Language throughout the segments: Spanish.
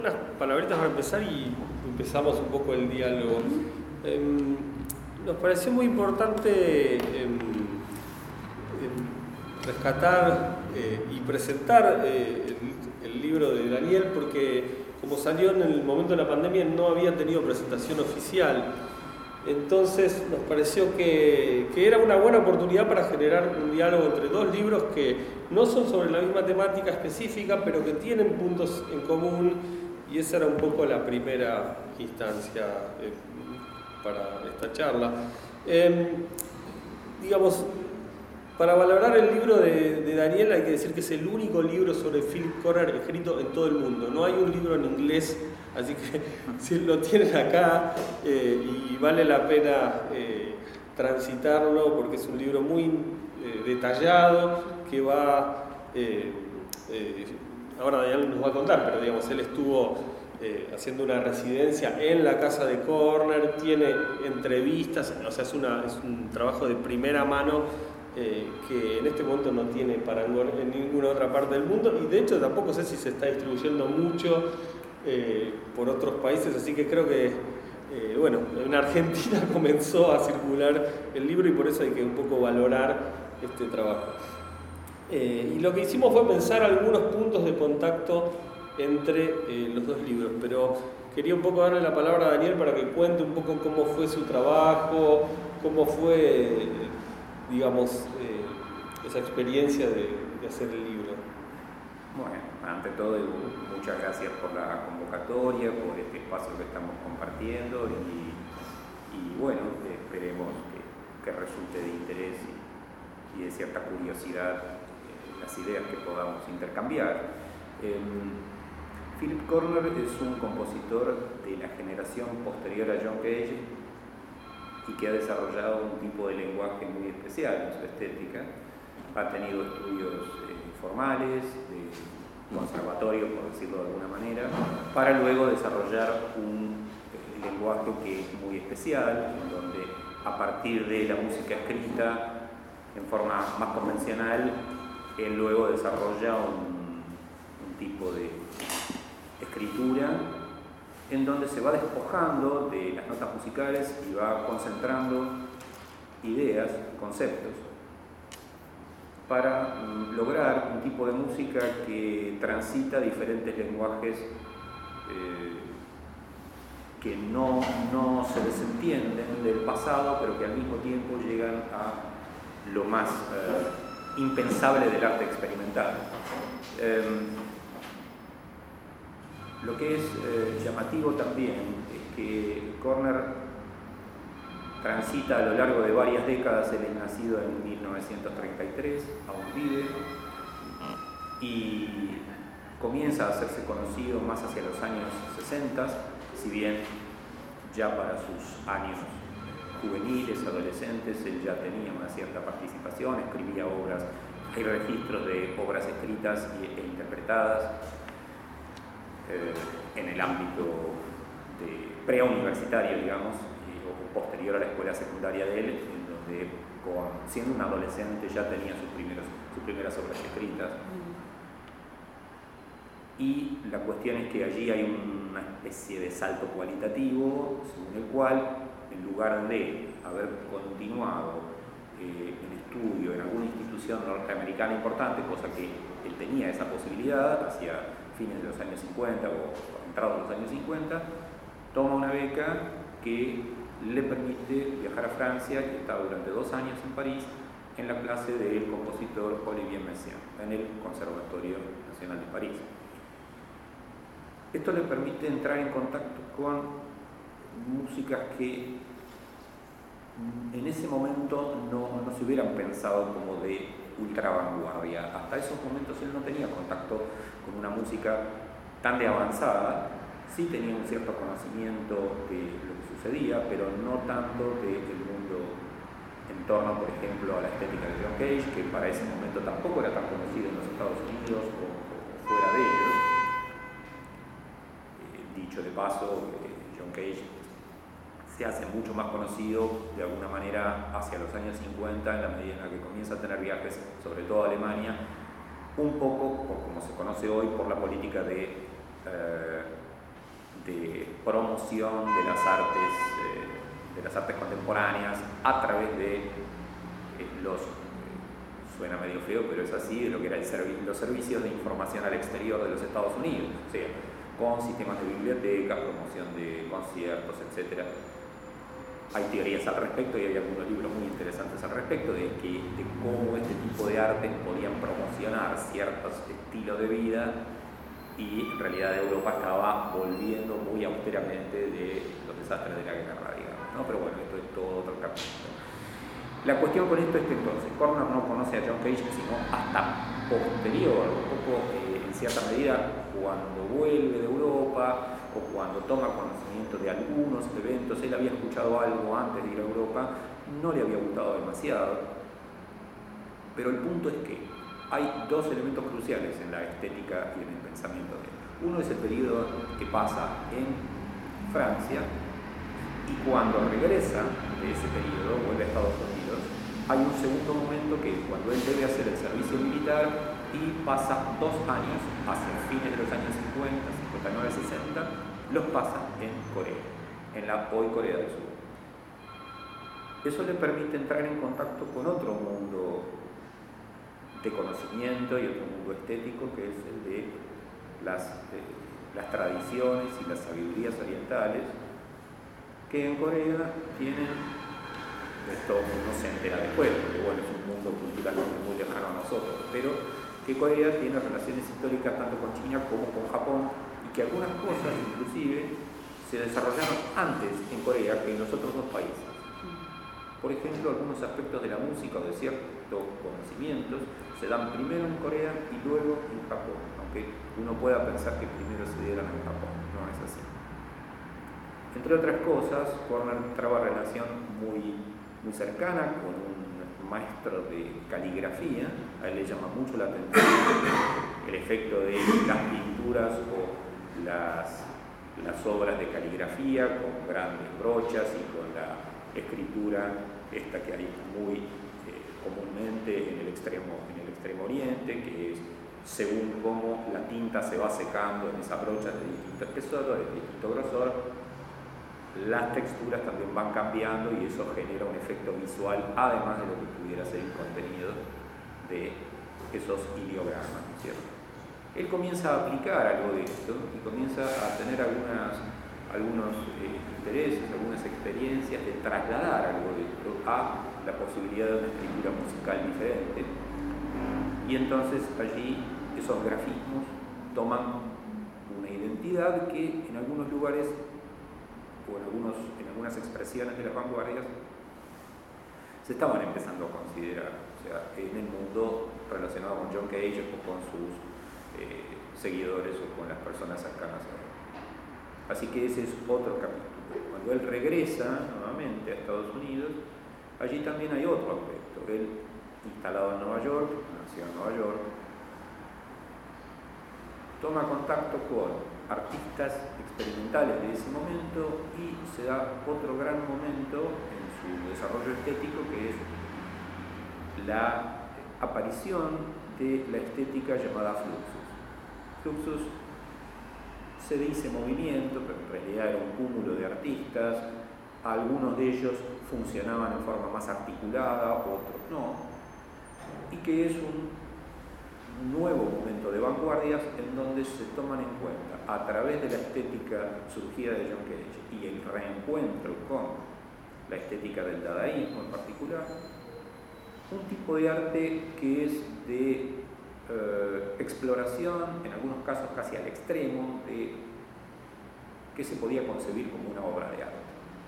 Unas palabritas para empezar y empezamos un poco el diálogo. Nos pareció muy importante rescatar y presentar el libro de Daniel porque como salió en el momento de la pandemia no había tenido presentación oficial. Entonces nos pareció que era una buena oportunidad para generar un diálogo entre dos libros que no son sobre la misma temática específica, pero que tienen puntos en común, y esa era un poco la primera instancia para esta charla. Digamos, para valorar el libro de Daniel hay que decir que es el único libro sobre Philip Corner escrito en todo el mundo. No hay un libro en inglés, así que si lo tienen acá y vale la pena transitarlo porque es un libro muy detallado que va... ahora Daniel nos va a contar, pero digamos, él estuvo haciendo una residencia en la casa de Corner, tiene entrevistas, o sea, es un trabajo de primera mano que en este momento no tiene parangón en ninguna otra parte del mundo, y de hecho tampoco sé si se está distribuyendo mucho por otros países, así que creo que bueno, en Argentina comenzó a circular el libro y por eso hay que un poco valorar este trabajo. Y lo que hicimos fue pensar algunos puntos de contacto entre los dos libros, pero quería un poco darle la palabra a Daniel para que cuente un poco cómo fue su trabajo, cómo fue, digamos, esa experiencia de hacer el libro. Bueno, ante todo, muchas gracias por la convocatoria, por este espacio que estamos compartiendo y bueno, esperemos que resulte de interés y de cierta curiosidad las ideas que podamos intercambiar. Philip Corner es un compositor de la generación posterior a John Cage y que ha desarrollado un tipo de lenguaje muy especial en su estética. Ha tenido estudios formales, de conservatorio, por decirlo de alguna manera, para luego desarrollar un lenguaje que es muy especial, en donde a partir de la música escrita en forma más convencional, él luego desarrolla un tipo de escritura en donde se va despojando de las notas musicales y va concentrando ideas, conceptos, para lograr un tipo de música que transita diferentes lenguajes que no se desentienden del pasado, pero que al mismo tiempo llegan a lo más impensable del arte experimental. Lo que es llamativo también es que Corner transita a lo largo de varias décadas. Él es nacido en 1933, aún vive, y comienza a hacerse conocido más hacia los años 60, si bien ya para sus años juveniles, adolescentes, él ya tenía una cierta participación, escribía obras, hay registros de obras escritas e interpretadas en el ámbito preuniversitario, digamos, o posterior a la escuela secundaria de él, en donde siendo un adolescente ya tenía sus primeras obras escritas. Y la cuestión es que allí hay una especie de salto cualitativo, según el cual, en lugar de haber continuado en estudio en alguna institución norteamericana importante, cosa que él tenía esa posibilidad hacia fines de los años 50 o entrados los años 50, toma una beca que le permite viajar a Francia y está durante 2 años en París en la clase del compositor Olivier Messiaen en el Conservatorio Nacional de París. Esto le permite entrar en contacto con músicas que en ese momento no se hubieran pensado como de ultra vanguardia. Hasta esos momentos él no tenía contacto con una música tan de avanzada. Sí tenía un cierto conocimiento de lo que sucedía, pero no tanto del mundo en torno, por ejemplo, a la estética de John Cage, que para ese momento tampoco era tan conocido en los Estados Unidos o fuera de ellos. Dicho de paso, John Cage se hace mucho más conocido de alguna manera hacia los años 50, en la medida en la que comienza a tener viajes, sobre todo a Alemania, un poco, como se conoce hoy, por la política de promoción de las artes contemporáneas a través de suena medio feo, pero es así, de lo que eran los servicios de información al exterior de los Estados Unidos, o sea, con sistemas de bibliotecas, promoción de conciertos, etc. Hay teorías al respecto y hay algunos libros muy interesantes al respecto de cómo este tipo de artes podían promocionar ciertos estilos de vida, y en realidad Europa estaba volviendo muy austeramente de los desastres de la guerra, digamos, ¿no? Pero bueno, esto es todo otro capítulo. La cuestión con esto es que entonces Corner no conoce a John Cage sino hasta posterior, un poco en cierta medida cuando vuelve de Europa o cuando toma conocimiento de algunos eventos. Él había escuchado algo antes de ir a Europa, no le había gustado demasiado, pero el punto es que hay dos elementos cruciales en la estética y en el pensamiento de él. Uno es el periodo que pasa en Francia, y cuando regresa de ese periodo, vuelve a Estados Unidos, hay un segundo momento que es cuando él debe hacer el servicio militar y pasa 2 años, hacia fines de los años 50, 59, 60, los pasa en Corea, en la hoy Corea del Sur. Eso le permite entrar en contacto con otro mundo de conocimiento y otro mundo estético, que es el de las tradiciones y las sabidurías orientales, que en Corea tienen, esto no se entera después, porque bueno, es un mundo culturalmente muy lejano a nosotros, pero que Corea tiene relaciones históricas tanto con China como con Japón, y que algunas cosas inclusive se desarrollaron antes en Corea que en los otros 2 países. Por ejemplo, algunos aspectos de la música o de ciertos conocimientos se dan primero en Corea y luego en Japón, aunque uno pueda pensar que primero se dieron en Japón, no es así. Entre otras cosas, Corner traba relación muy cercana con un maestro de caligrafía. A él le llama mucho la atención el efecto de las pinturas o las obras de caligrafía con grandes brochas y con la escritura esta que hay muy comúnmente en el extremo oriente, que es según cómo la tinta se va secando en esas brochas de distinto espesor, de distinto grosor, las texturas también van cambiando y eso genera un efecto visual, además de lo que pudiera ser el contenido de esos ideogramas, ¿no es cierto? Él comienza a aplicar algo de esto y comienza a tener algunos intereses, algunas experiencias de trasladar algo de esto a la posibilidad de una escritura musical diferente, y entonces allí esos grafismos toman una identidad que en algunos lugares o en algunas expresiones de las vanguardias se estaban empezando a considerar, o sea, en el mundo relacionado con John Cage o con sus seguidores o con las personas cercanas a él. Así que ese es otro capítulo. Cuando él regresa nuevamente a Estados Unidos, allí también hay otro aspecto. Él, instalado en Nueva York, nació en Nueva York, toma contacto con artistas experimentales de ese momento y se da otro gran momento en su desarrollo estético, que es la aparición de la estética llamada Fluxus. Fluxus se dice movimiento, pero en realidad era un cúmulo de artistas. Algunos de ellos funcionaban en forma más articulada, otros no, y que es un nuevo momento de vanguardias en donde se toman en cuenta, a través de la estética surgida de John Cage y el reencuentro con la estética del dadaísmo en particular, un tipo de arte que es de exploración, en algunos casos casi al extremo, de que se podía concebir como una obra de arte.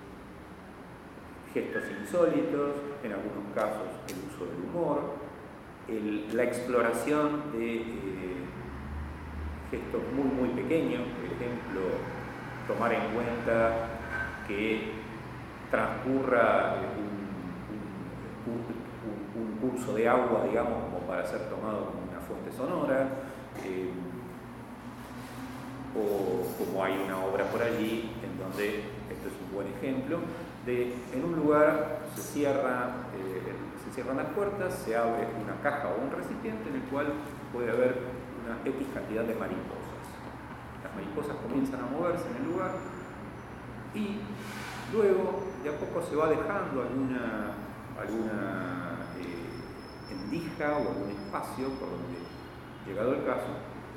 Gestos insólitos, en algunos casos el uso del humor, la exploración de gestos muy pequeños, por ejemplo, tomar en cuenta que transcurra un curso de agua, digamos, como para ser tomado como una fuente sonora, o como hay una obra por allí en donde, esto es un buen ejemplo, en un lugar se cierran las puertas, se abre una caja o un recipiente en el cual puede haber una X cantidad de mariposas. Las mariposas comienzan a moverse en el lugar Y luego, de a poco se va dejando alguna endija o algún espacio por donde, llegado el caso,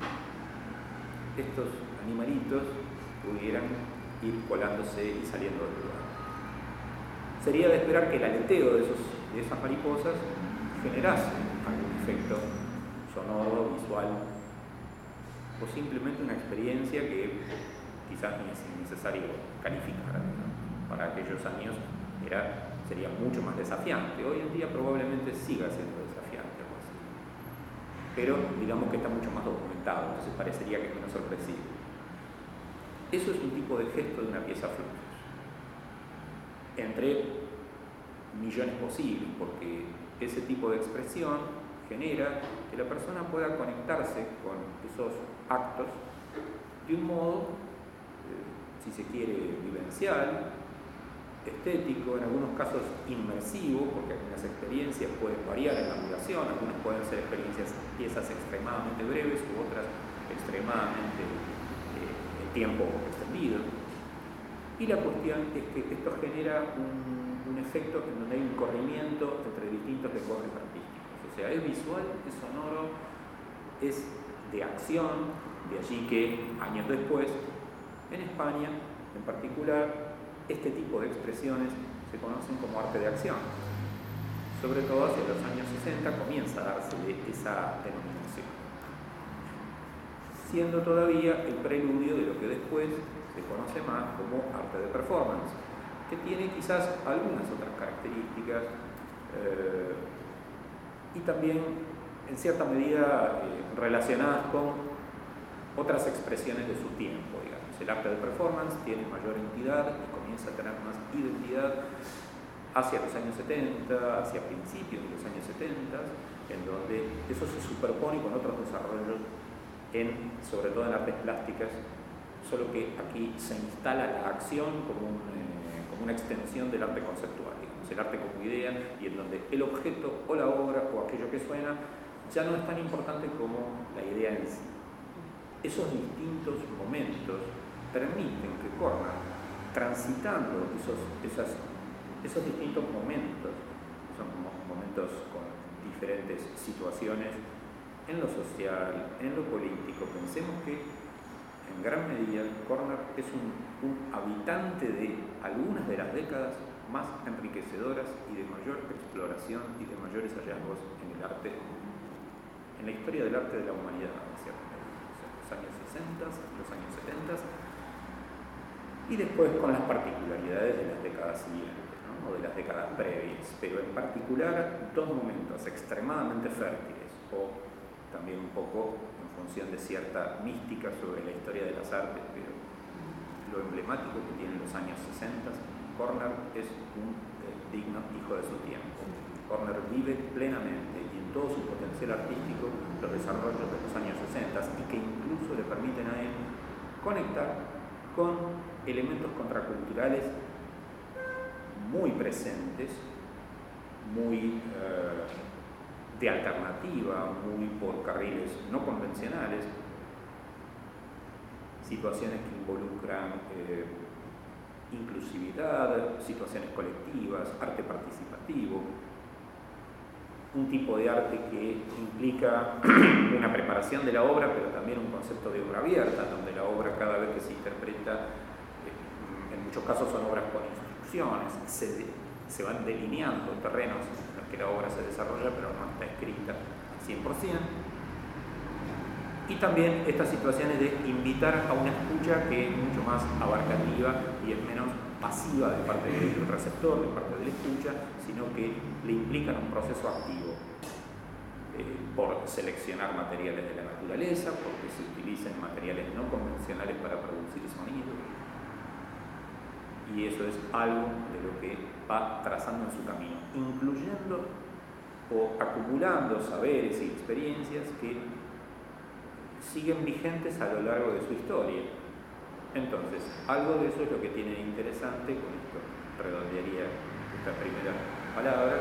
estos animalitos pudieran ir colándose y saliendo del lugar. Sería de esperar que el aleteo de esas mariposas generase algún efecto sonoro, visual, o simplemente una experiencia que quizás ni es necesario calificar, ¿no? Para aquellos años sería mucho más desafiante. Hoy en día probablemente siga siendo desafiante, algo así. Pero digamos que está mucho más documentado, entonces parecería que es menos sorpresivo. Eso es un tipo de gesto de una pieza fluxus, entre millones posibles, porque ese tipo de expresión genera que la persona pueda conectarse con esos actos de un modo, si se quiere, vivencial, estético, en algunos casos inmersivo, porque algunas experiencias pueden variar en la duración, algunas pueden ser piezas extremadamente breves u otras extremadamente de tiempo extendido. Y la cuestión es que esto genera un efecto en donde hay un corrimiento entre distintos lenguajes artísticos. O sea, es visual, es sonoro, es de acción, de allí que años después, en España en particular, este tipo de expresiones se conocen como arte de acción. Sobre todo hacia los años 60 comienza a darse esa denominación, siendo todavía el preludio de lo que después se conoce más como arte de performance, que tiene quizás algunas otras características y también en cierta medida relacionadas con otras expresiones de su tiempo, digamos. El arte de performance tiene mayor entidad y comienza a tener más identidad hacia los años 70, hacia principios de los años 70, en donde eso se superpone con otros desarrollos, sobre todo en artes plásticas, solo que aquí se instala la acción como una extensión del arte conceptual, digamos, el arte como idea, y en donde el objeto o la obra o aquello que suena ya no es tan importante como la idea en sí. Esos distintos momentos permiten que Corner, transitando esos distintos momentos, son momentos con diferentes situaciones en lo social, en lo político, pensemos que en gran medida Corner es un habitante de algunas de las décadas más enriquecedoras y de mayor exploración y de mayores hallazgos en el arte, en la historia del arte de la humanidad, ¿cierto? Los años 60, los años 70 y después con las particularidades de las décadas siguientes, ¿no? O de las décadas previas, pero en particular dos momentos extremadamente fértiles, o también un poco en función de cierta mística sobre la historia de las artes, pero lo emblemático que tienen los años 60, Corner es un digno hijo de su tiempo. Corner vive plenamente y en todo su potencial artístico los desarrollos de los años 60 y que incluso le permiten a él conectar con elementos contraculturales muy presentes, muy de alternativa, muy por carriles no convencionales, situaciones que involucran inclusividad, situaciones colectivas, arte participativo, un tipo de arte que implica una preparación de la obra, pero también un concepto de obra abierta, donde la obra cada vez que se interpreta, en muchos casos son obras con instrucciones, se van delineando terrenos en los que la obra se desarrolla, pero no está escrita al 100%. Y también estas situaciones de invitar a una escucha que es mucho más abarcativa y es menos pasiva de parte del receptor, de parte del escucha, sino que le implican un proceso activo por seleccionar materiales de la naturaleza, porque se utilizan materiales no convencionales para producir sonido. Y eso es algo de lo que va trazando en su camino, incluyendo o acumulando saberes y experiencias que siguen vigentes a lo largo de su historia. Entonces, algo de eso es lo que tiene de interesante, con esto redondearía estas primeras palabras,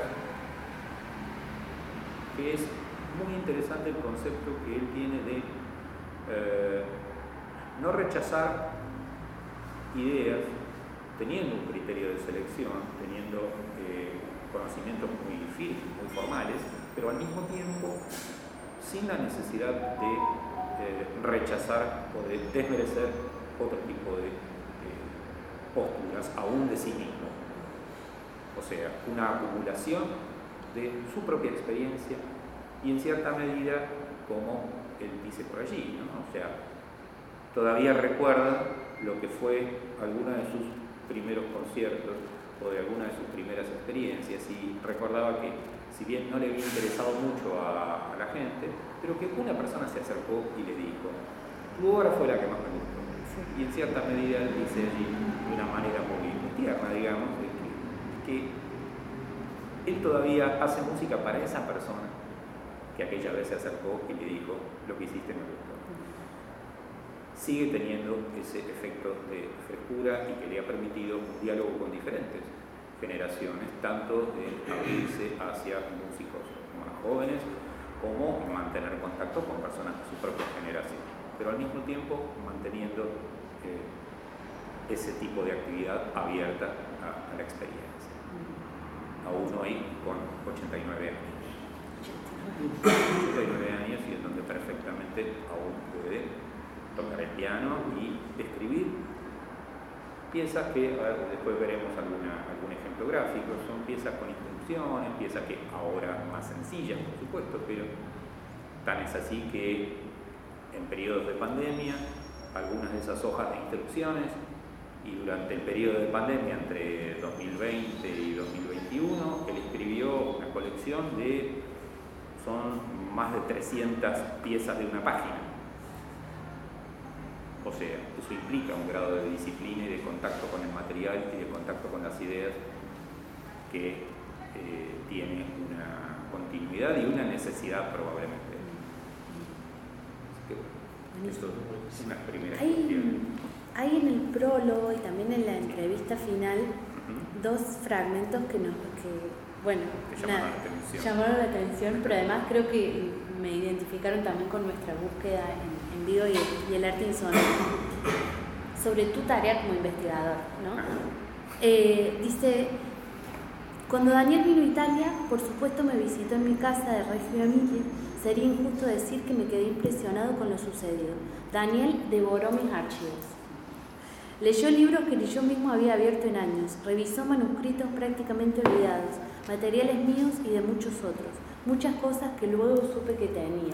que es muy interesante el concepto que él tiene de no rechazar ideas teniendo un criterio de selección, teniendo conocimientos muy firmes, muy formales, pero al mismo tiempo sin la necesidad de rechazar o de desmerecer otro tipo de posturas, aún de sí mismo. O sea, una acumulación de su propia experiencia y en cierta medida, como él dice por allí, ¿no? O sea, todavía recuerda lo que fue alguna de sus primeros conciertos o de alguna de sus primeras experiencias y recordaba que si bien no le había interesado mucho a la gente, pero que una persona se acercó y le dijo: tu obra fue la que más me gustó. Y en cierta medida él dice allí, de una manera muy tierna, digamos, que él todavía hace música para esa persona que aquella vez se acercó y le dijo: lo que hiciste me gustó. Sigue teniendo ese efecto de frescura y que le ha permitido un diálogo con diferentes generaciones, tanto de abrirse hacia músicos más jóvenes como mantener contacto con personas de su propia generación, pero al mismo tiempo manteniendo ese tipo de actividad abierta a la experiencia. Aún hoy con 89 años. 89 años y es donde perfectamente aún puede tocar el piano y escribir piezas que, después veremos algún ejemplo gráfico, son piezas con instrucciones, piezas que ahora más sencillas, por supuesto, pero tan es así que en periodos de pandemia, algunas de esas hojas de instrucciones, y durante el periodo de pandemia entre 2020 y 2021, él escribió una colección son más de 300 piezas de una página. O sea, eso implica un grado de disciplina y de contacto con el material y de contacto con las ideas que tiene una continuidad y una necesidad probablemente. Así que eso es una primera cuestión. Hay en el prólogo y también en la entrevista final dos fragmentos que llamaron la atención, pero además creo que me identificaron también con nuestra búsqueda en vivo y el arte insonoro, sobre tu tarea como investigador, ¿no? Dice: cuando Daniel vino a Italia, por supuesto me visitó en mi casa de Reggio Emilia. Sería injusto decir que me quedé impresionado con lo sucedido. Daniel devoró mis archivos. Leyó libros que ni yo mismo había abierto en años, revisó manuscritos prácticamente olvidados, materiales míos y de muchos otros, muchas cosas que luego supe que tenía.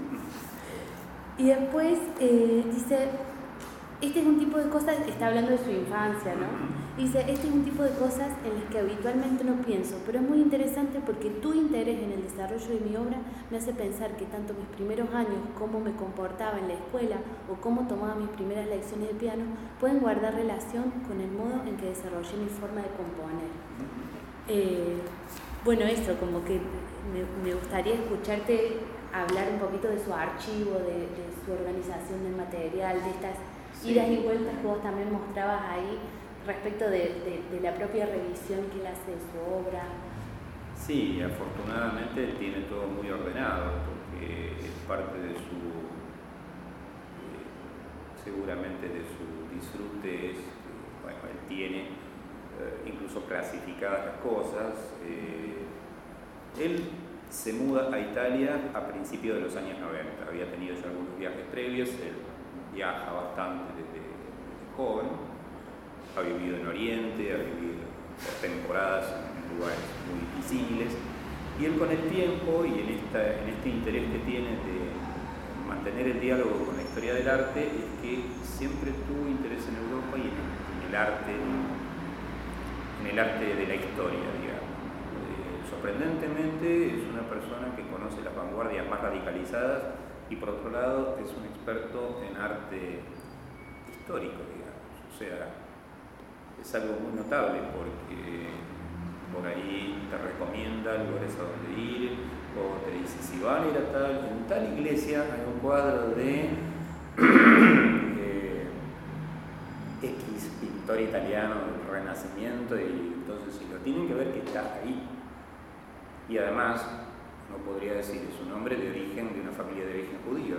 Y después dice, este es un tipo de cosas, está hablando de su infancia, ¿no? Dice, este es un tipo de cosas en las que habitualmente no pienso, pero es muy interesante porque tu interés en el desarrollo de mi obra me hace pensar que tanto mis primeros años, cómo me comportaba en la escuela o cómo tomaba mis primeras lecciones de piano, pueden guardar relación con el modo en que desarrollé mi forma de componer. Bueno, eso, como que me gustaría escucharte hablar un poquito de su archivo, de su organización del material, de estas idas y vueltas que vos también mostrabas ahí respecto de la propia revisión que él hace de su obra. Sí, afortunadamente él tiene todo muy ordenado, porque es parte de seguramente de su disfrute, él tiene incluso clasificadas las cosas. Él se muda a Italia a principios de los años 90, había tenido ya algunos viajes previos, él viaja bastante desde joven. Ha vivido en Oriente, ha vivido por temporadas en lugares muy visibles, y él con el tiempo y en este interés que tiene de mantener el diálogo con la historia del arte, es que siempre tuvo interés en Europa y en el arte de la historia, digamos. Sorprendentemente es una persona que conoce las vanguardias más radicalizadas y por otro lado es un experto en arte histórico, digamos. O sea, es algo muy notable porque por ahí te recomienda lugares a donde ir, o te dice, si van a ir a en tal iglesia hay un cuadro de X pintor italiano del Renacimiento, y entonces si lo tienen que ver que está ahí. Y además, no podría decir, es un hombre de una familia de origen judío,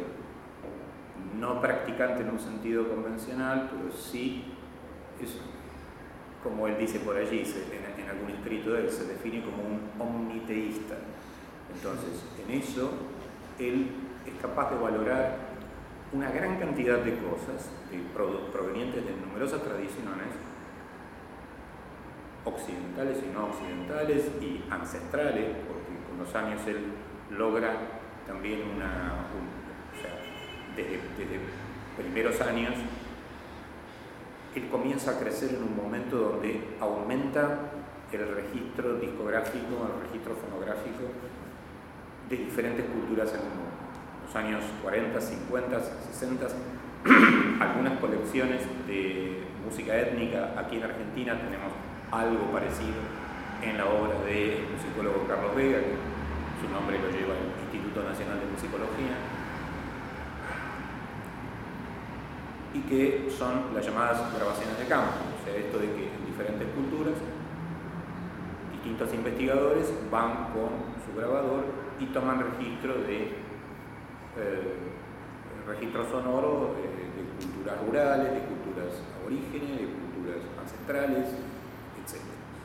no practicante en un sentido convencional, pero sí es como él dice por allí, en algún escrito de él, se define como un omniteísta. Entonces, en eso, él es capaz de valorar una gran cantidad de cosas provenientes de numerosas tradiciones occidentales y no occidentales y ancestrales, porque con los años él logra también desde primeros años, él comienza a crecer en un momento donde aumenta el registro discográfico, el registro fonográfico de diferentes culturas en el mundo. En los años 40, 50, 60, algunas colecciones de música étnica. Aquí en Argentina tenemos algo parecido en la obra del musicólogo Carlos Vega, que su nombre lo lleva el Instituto Nacional de Musicología, y que son las llamadas grabaciones de campo. O sea, esto de que en diferentes culturas distintos investigadores van con su grabador y toman registro registro sonoro de culturas rurales, de culturas aborígenes, de culturas ancestrales, etc.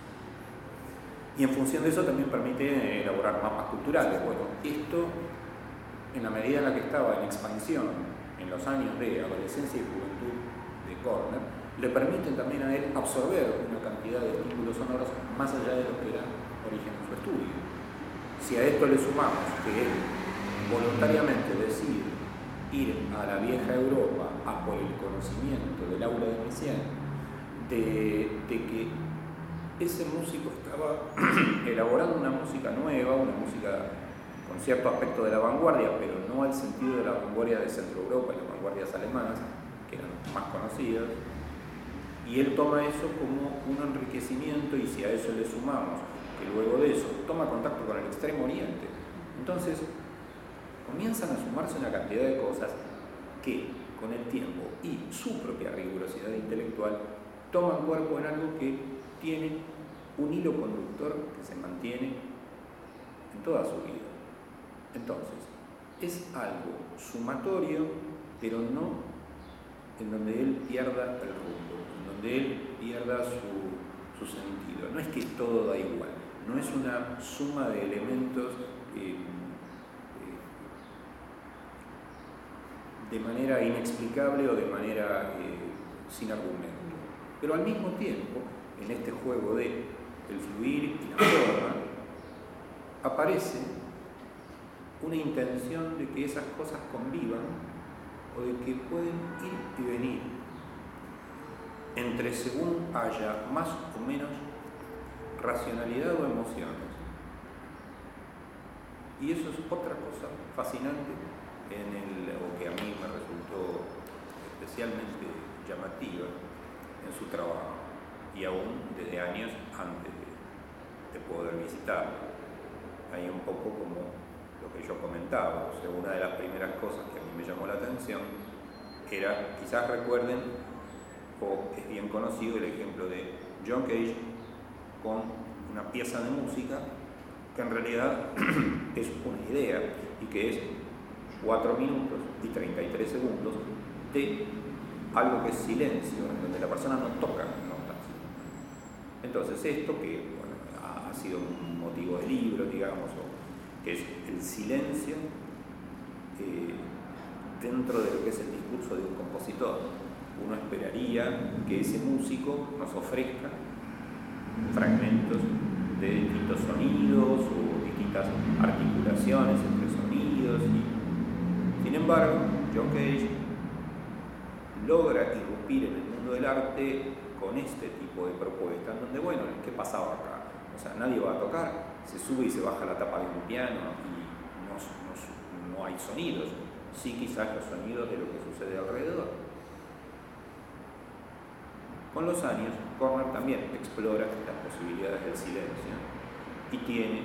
Y en función de eso también permite elaborar mapas culturales. Bueno, esto, en la medida en la que estaba en expansión en los años de adolescencia y juventud de Körner, le permiten también a él absorber una cantidad de estímulos sonoros más allá de lo que era origen de su estudio. Si a esto le sumamos que él voluntariamente decide ir a la vieja Europa a por el conocimiento del aula de Messiaen, de que ese músico estaba elaborando una música nueva, una música con cierto aspecto de la vanguardia, pero no al sentido de la vanguardia de Centro Europa y las vanguardias alemanas, que eran más conocidas, y él toma eso como un enriquecimiento, y si a eso le sumamos que luego de eso toma contacto con el Extremo Oriente, entonces comienzan a sumarse una cantidad de cosas que con el tiempo y su propia rigurosidad intelectual toman cuerpo en algo que tiene un hilo conductor que se mantiene en toda su vida. Entonces, es algo sumatorio, pero no en donde él pierda el rumbo, en donde él pierda su sentido. No es que todo da igual, no es una suma de elementos de manera inexplicable o de manera sin argumento. Pero al mismo tiempo, en este juego de el fluir y la forma, aparece una intención de que esas cosas convivan o de que pueden ir y venir entre según haya más o menos racionalidad o emociones. Y eso es otra cosa fascinante o que a mí me resultó especialmente llamativa en su trabajo, y aún desde años antes de poder visitarlo. Ahí un poco como lo que yo comentaba, o sea, una de las primeras cosas que a mí me llamó la atención era, quizás recuerden, o es bien conocido el ejemplo de John Cage con una pieza de música que en realidad es una idea y que es 4 minutos y 33 segundos de algo que es silencio, en donde la persona no toca notas. Entonces esto, que bueno, ha sido un motivo de libro, digamos, que es el silencio dentro de lo que es el discurso de un compositor. Uno esperaría que ese músico nos ofrezca fragmentos de distintos sonidos o distintas articulaciones entre sonidos. Sin embargo, John Cage logra irrumpir en el mundo del arte con este tipo de propuestas, donde, bueno, ¿qué pasaba acá? O sea, nadie va a tocar, se sube y se baja la tapa de un piano y no hay sonidos, sí quizás los sonidos de lo que sucede alrededor. Con los años, Körner también explora las posibilidades del silencio y tiene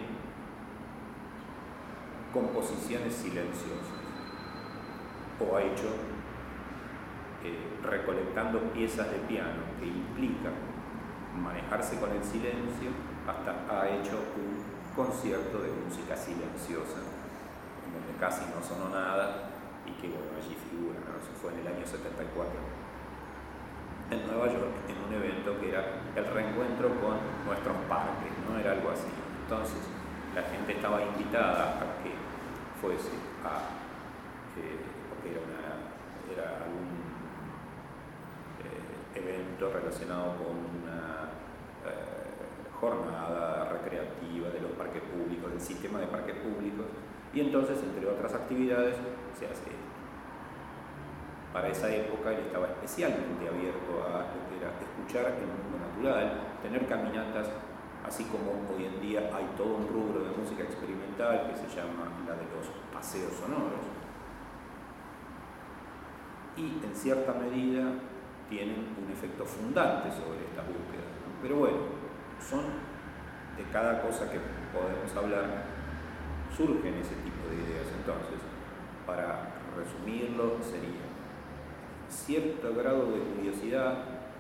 composiciones silenciosas, o ha hecho recolectando piezas de piano que implican manejarse con el silencio, hasta ha hecho un concierto de música silenciosa, en donde casi no sonó nada y que allí figura, ¿no? Eso fue en el año 74, en Nueva York, en un evento concepto que era el reencuentro con nuestros parques, ¿no? Era algo así. Entonces, la gente estaba invitada a que fuese porque era algún evento relacionado con una jornada recreativa de los parques públicos, del sistema de parques públicos, y entonces, entre otras actividades, se hace esto. Para esa época él estaba especialmente abierto a lo que era escuchar el mundo natural, tener caminatas, así como hoy en día hay todo un rubro de música experimental que se llama la de los paseos sonoros, y en cierta medida tienen un efecto fundante sobre esta búsqueda, ¿no? Pero bueno, son de cada cosa que podemos hablar, surgen ese tipo de ideas. Entonces, para resumirlo, sería cierto grado de curiosidad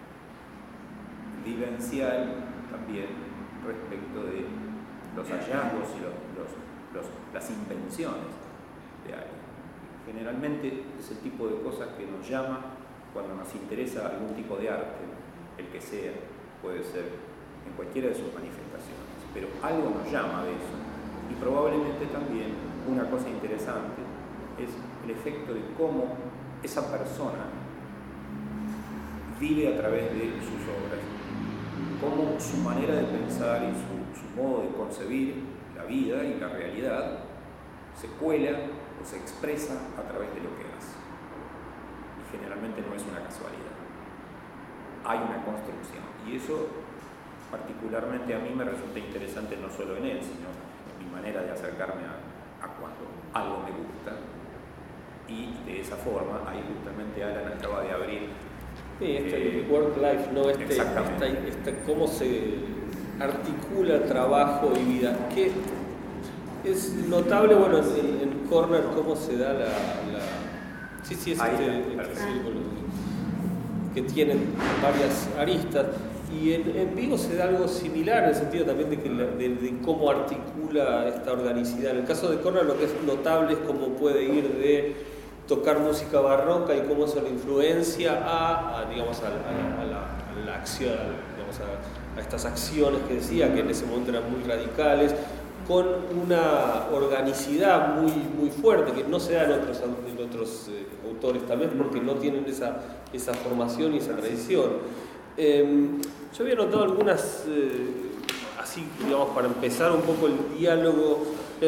vivencial también respecto de los hallazgos y las invenciones de alguien. Generalmente es el tipo de cosas que nos llama cuando nos interesa algún tipo de arte, el que sea, puede ser en cualquiera de sus manifestaciones, pero algo nos llama de eso. Y probablemente también una cosa interesante es el efecto de cómo esa persona vive a través de sus obras, cómo su manera de pensar y su modo de concebir la vida y la realidad se cuela o se expresa a través de lo que hace. Y generalmente no es una casualidad, hay una construcción, y eso particularmente a mí me resulta interesante no solo en él, sino en mi manera de acercarme a cuando algo me gusta, y de esa forma ahí justamente Alan acaba de abrir work life, ¿no? Cómo se articula trabajo y vida, que es notable, bueno, en Corner cómo se da la sí, es este círculo que tienen varias aristas, y en Vigo se da algo similar en el sentido también de cómo articula esta organicidad. En el caso de Corner lo que es notable es cómo puede ir de tocar música barroca y cómo eso lo influencia a la acción, digamos, a estas acciones que decía, que en ese momento eran muy radicales, con una organicidad muy fuerte, que no se da en otros autores, tal vez porque no tienen esa formación y esa tradición. Yo había notado algunas, así, digamos, para empezar un poco el diálogo,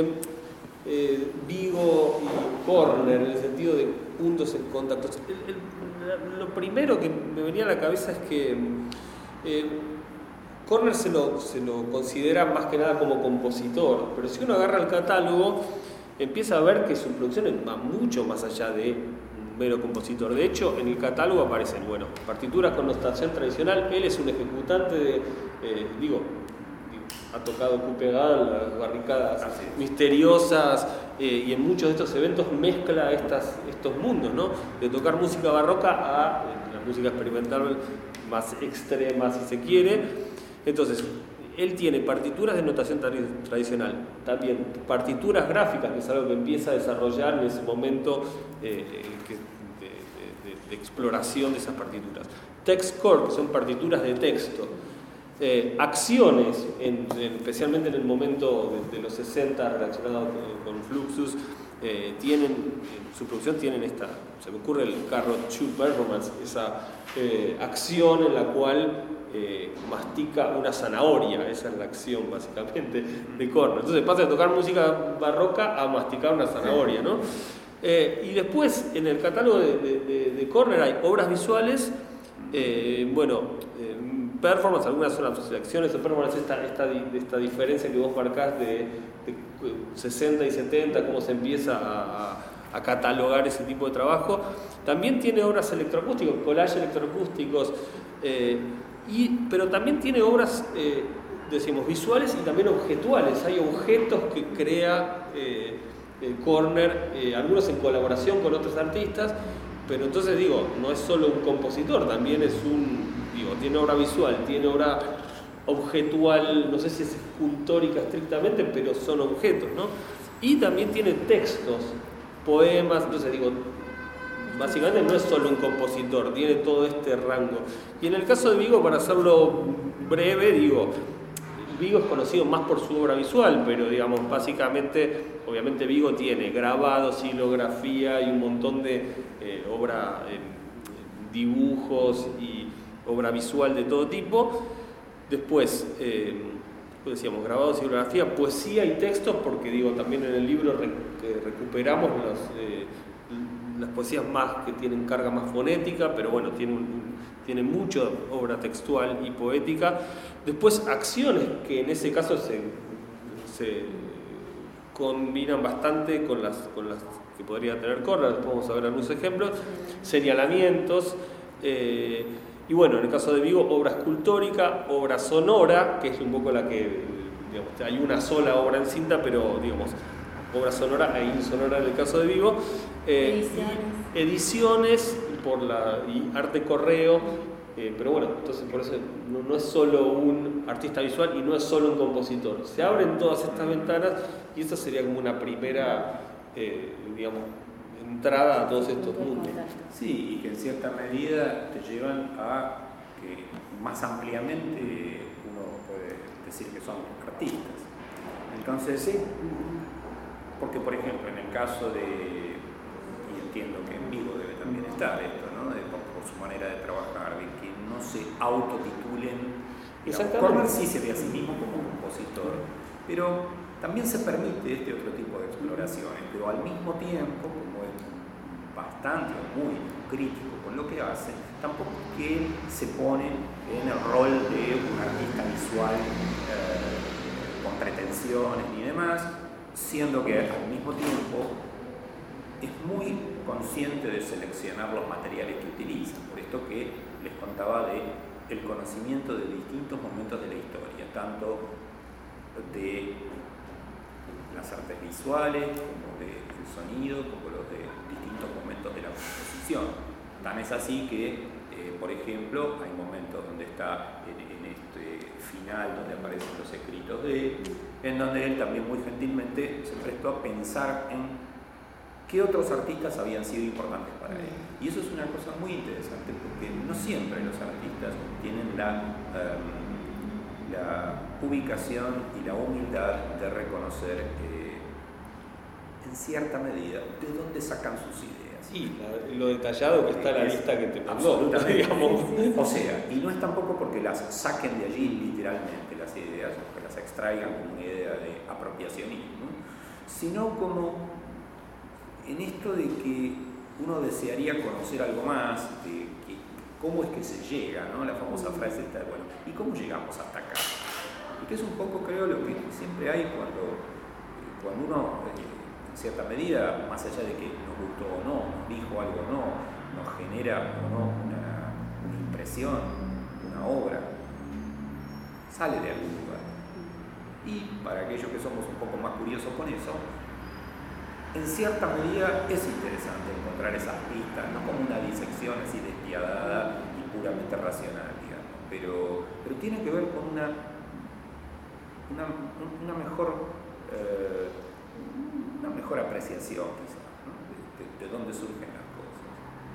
Vigo y Corner, en el sentido de puntos en contacto. Lo primero que me venía a la cabeza es que Corner se lo considera más que nada como compositor, pero si uno agarra el catálogo, empieza a ver que su producción va mucho más allá de un mero compositor. De hecho, en el catálogo aparecen, partituras con notación tradicional. Él es un ejecutante de, ha tocado Couperin, las barricadas misteriosas, y en muchos de estos eventos mezcla estos mundos, ¿no? De tocar música barroca a la música experimental más extrema, si se quiere. Entonces, él tiene partituras de notación tradicional, también partituras gráficas, que es algo que empieza a desarrollar en ese momento de exploración de esas partituras. Text core, que son partituras de texto. Acciones, especialmente en el momento de los 60 relacionados con Fluxus, su producción tienen se me ocurre el carro Chew Performance, esa acción en la cual mastica una zanahoria. Esa es la acción básicamente de Corner. Entonces pasa de tocar música barroca a masticar una zanahoria, ¿no? Y después en el catálogo de Corner hay obras visuales, performance, algunas son abstracciones de performance, esta diferencia que vos marcás de 60 y 70, cómo se empieza a catalogar ese tipo de trabajo. También tiene obras electroacústicas, collages electroacústicos, pero también tiene obras, visuales y también objetuales. Hay objetos que crea Corner, algunos en colaboración con otros artistas, pero entonces no es solo un compositor, también es tiene obra visual, tiene obra objetual, no sé si es escultórica estrictamente, pero son objetos, ¿no? Y también tiene textos, poemas. Entonces básicamente no es solo un compositor, tiene todo este rango. Y en el caso de Vigo, para hacerlo breve, digo, Vigo es conocido más por su obra visual, pero digamos, básicamente, obviamente Vigo tiene grabados, hilografía y un montón de obra, dibujos y obra visual de todo tipo. Después, decíamos, grabados, hilografía, poesía y textos, porque digo, también en el libro recuperamos las poesías más que tienen carga más fonética, pero bueno, tiene mucha obra textual y poética. Después acciones que en ese caso se combinan bastante con las que podría tener Corner, después vamos a ver algunos ejemplos, señalamientos, y bueno, en el caso de Vigo, obra escultórica, obra sonora, que es un poco la que, digamos, hay una sola obra en cinta, pero digamos, obra sonora e insonora en el caso de Vigo, ediciones y arte correo, pero bueno, entonces por eso no es solo un artista visual y no es solo un compositor. Se abren todas estas ventanas y esa sería como una primera, digamos, entrada a todos estos mundos. Sí, y que en cierta medida te llevan a que más ampliamente uno puede decir que son artistas. Entonces, sí, porque por ejemplo en el caso de, y entiendo que en Vigo debe también estar esto, ¿no? Por su manera de trabajar, de que no se autotitulen. Corner sí se ve a sí mismo como un compositor, pero también se permite este otro tipo de exploraciones, pero al mismo tiempo, como es bastante o muy crítico con lo que hace, tampoco es que él se pone en el rol de un artista visual con pretensiones ni demás, siendo que al mismo tiempo es muy consciente de seleccionar los materiales que utiliza, por esto que les contaba de el conocimiento de distintos momentos de la historia, tanto de las artes visuales, como del sonido, como los de distintos momentos de la composición. Tan es así que, por ejemplo, hay momentos donde está en este final, donde aparecen los escritos de él, en donde él también muy gentilmente se prestó a pensar en qué otros artistas habían sido importantes para él. Y eso es una cosa muy interesante, porque no siempre los artistas tienen la ubicación y la humildad de reconocer en cierta medida de dónde sacan sus ideas. Y lo detallado que está la lista que te mandó, absolutamente, digamos. O sea, y no es tampoco porque las saquen de allí literalmente las ideas, o que las extraigan como una idea de apropiacionismo, sino como en esto de que uno desearía conocer algo más, de cómo es que se llega, ¿no? La famosa frase esta de, bueno, ¿y cómo llegamos hasta acá? Y que es un poco, creo, lo que siempre hay cuando uno, en cierta medida, más allá de que nos gustó o no, nos dijo algo o no, nos genera o no una impresión, una obra, sale de algún lugar. Y para aquellos que somos un poco más curiosos con eso, en cierta medida es interesante encontrar esas pistas, no como una disección así despiadada y puramente racional, digamos, pero tiene que ver con una mejor apreciación, quizás, ¿no? de dónde surgen las cosas.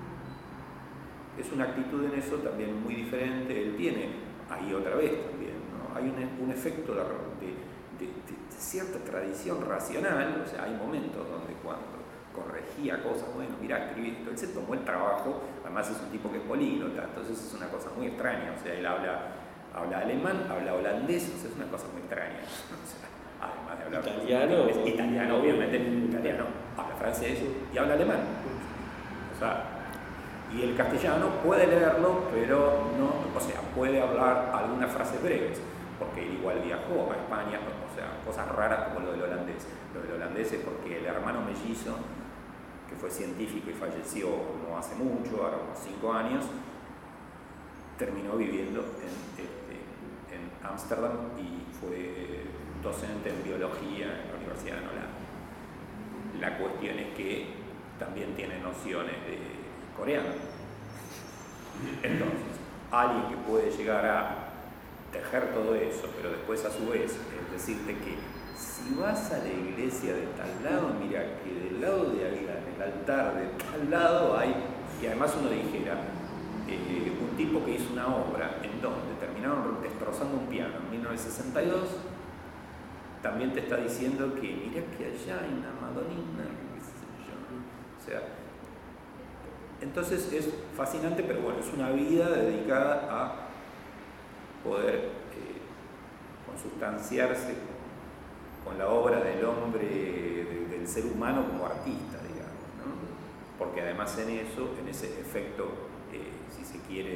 Es una actitud en eso también muy diferente. Él tiene ahí otra vez también, ¿no? Hay un efecto de cierta tradición racional, o sea, hay momentos donde cuando corregía cosas, bueno, mirá, escribí esto, él se tomó el trabajo, además es un tipo que es políglota, entonces es una cosa muy extraña, o sea, él habla alemán, habla holandés, o sea, es una cosa muy extraña, o sea, además de hablar italiano, obviamente, italiano, habla francés y habla alemán, o sea, y el castellano puede leerlo, pero no, o sea, puede hablar algunas frases breves, porque él igual viajó a España, o sea, cosas raras como lo del holandés. Lo del holandés es porque el hermano mellizo, que fue científico y falleció no hace mucho, ahora unos 5 años, terminó viviendo en Ámsterdam y fue docente en biología en la Universidad de Holanda. La cuestión es que también tiene nociones de coreano. Entonces, alguien que puede llegar a tejer todo eso, pero después a su vez es decirte que si vas a la iglesia de tal lado, mira que del lado de allá, en el altar de tal lado hay, y además uno dijera, un tipo que hizo una obra en donde terminaron destrozando un piano en 1962, también te está diciendo que mira que allá hay una Madonina, qué sé yo. O sea, entonces es fascinante, pero bueno, es una vida dedicada a poder consustanciarse con la obra del hombre, del ser humano como artista, digamos, ¿no? Porque además en eso, en ese efecto, si se quiere,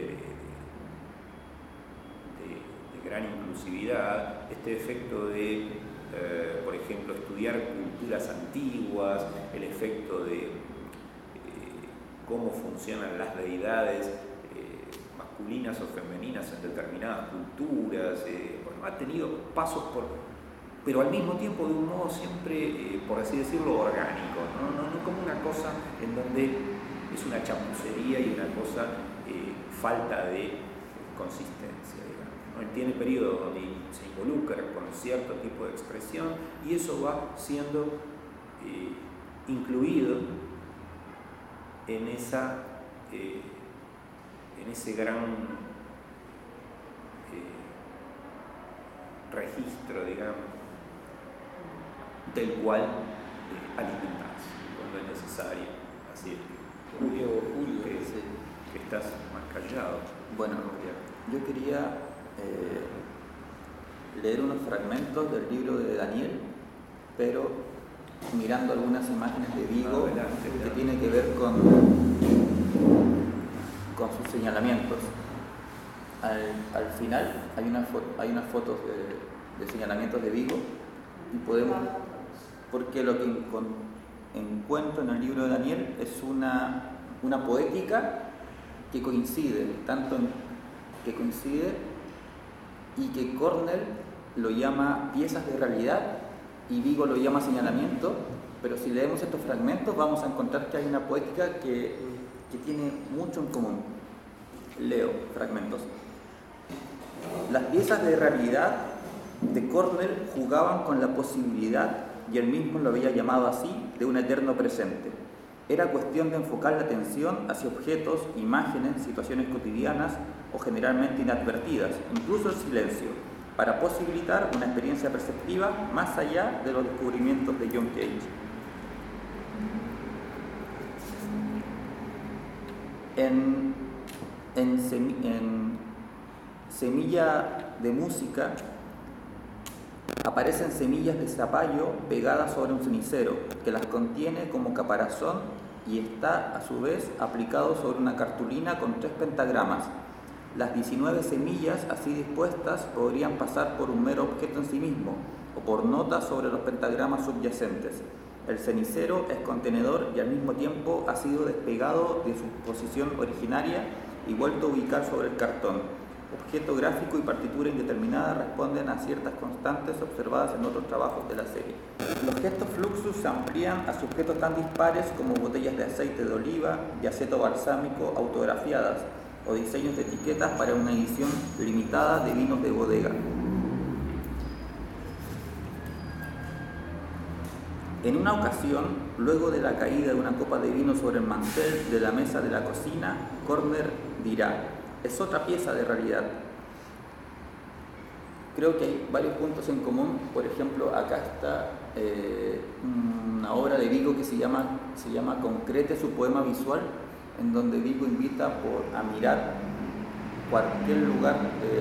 de gran inclusividad, este efecto de, por ejemplo, estudiar culturas antiguas, el efecto de cómo funcionan las deidades masculinas o femeninas en determinadas culturas, bueno, ha tenido pasos pero al mismo tiempo de un modo siempre, por así decirlo, orgánico, no como una cosa en donde es una chapucería y una cosa falta de consistencia, digamos, ¿no? Él tiene periodos donde se involucra con cierto tipo de expresión y eso va siendo incluido en ese gran registro, digamos, del cual alimentarse cuando es necesario. Así es. Julio, que estás más callado. Bueno, yo quería leer unos fragmentos del libro de Daniel, pero mirando algunas imágenes de Vigo que tiene que ver con sus señalamientos. Al final hay unas fotos de señalamientos de Vigo y podemos, porque lo que encuentro en el libro de Daniel es una poética que coincide, y que Cornell lo llama piezas de realidad y Vigo lo llama señalamiento, pero si leemos estos fragmentos vamos a encontrar que hay una poética que tiene mucho en común. Leo fragmentos. Las piezas de realidad de Cornell jugaban con la posibilidad, y él mismo lo había llamado así, de un eterno presente. Era cuestión de enfocar la atención hacia objetos, imágenes, situaciones cotidianas o generalmente inadvertidas, incluso el silencio, para posibilitar una experiencia perceptiva más allá de los descubrimientos de John Cage. En Semilla de Música aparecen semillas de zapallo pegadas sobre un cenicero que las contiene como caparazón y está a su vez aplicado sobre una cartulina con 3 pentagramas. Las 19 semillas así dispuestas podrían pasar por un mero objeto en sí mismo o por notas sobre los pentagramas subyacentes. El cenicero es contenedor y al mismo tiempo ha sido despegado de su posición originaria y vuelto a ubicar sobre el cartón. Objeto gráfico y partitura indeterminada responden a ciertas constantes observadas en otros trabajos de la serie. Los gestos fluxus se amplían a sujetos tan dispares como botellas de aceite de oliva y aceto balsámico autografiadas o diseños de etiquetas para una edición limitada de vinos de bodega. En una ocasión, luego de la caída de una copa de vino sobre el mantel de la mesa de la cocina, Cornell dirá: es otra pieza de realidad. Creo que hay varios puntos en común. Por ejemplo, acá está una obra de Vigo que se llama Concrete su poema visual, en donde Vigo invita a mirar cualquier lugar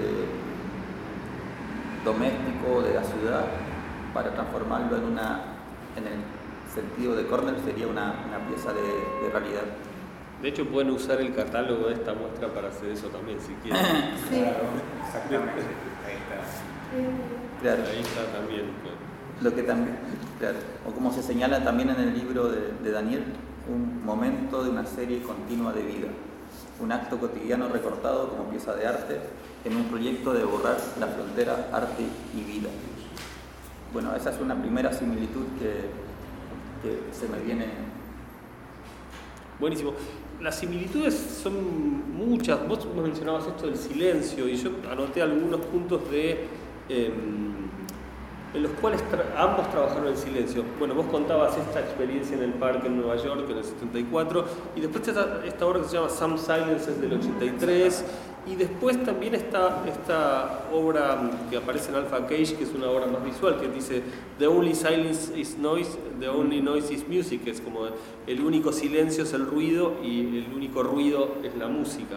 doméstico de la ciudad para transformarlo en el sentido de Cornell sería una pieza de realidad. De hecho, pueden usar el catálogo de esta muestra para hacer eso también, si quieren. Sí. Claro, exactamente. Ahí está. Claro. Ahí está también. Lo que también, claro, o como se señala también en el libro de Daniel, un momento de una serie continua de vida, un acto cotidiano recortado como pieza de arte en un proyecto de borrar la frontera arte y vida. Bueno, esa es una primera similitud que se me viene. Buenísimo. Las similitudes son muchas. Vos mencionabas esto del silencio y yo anoté algunos puntos de en los cuales ambos trabajaron en silencio. Bueno, vos contabas esta experiencia en el parque en Nueva York en el 74, y después esta obra que se llama Some Silences del 83, y después también esta obra que aparece en Alpha Cage, que es una obra más visual, que dice The only silence is noise, the only noise is music, que es como el único silencio es el ruido y el único ruido es la música.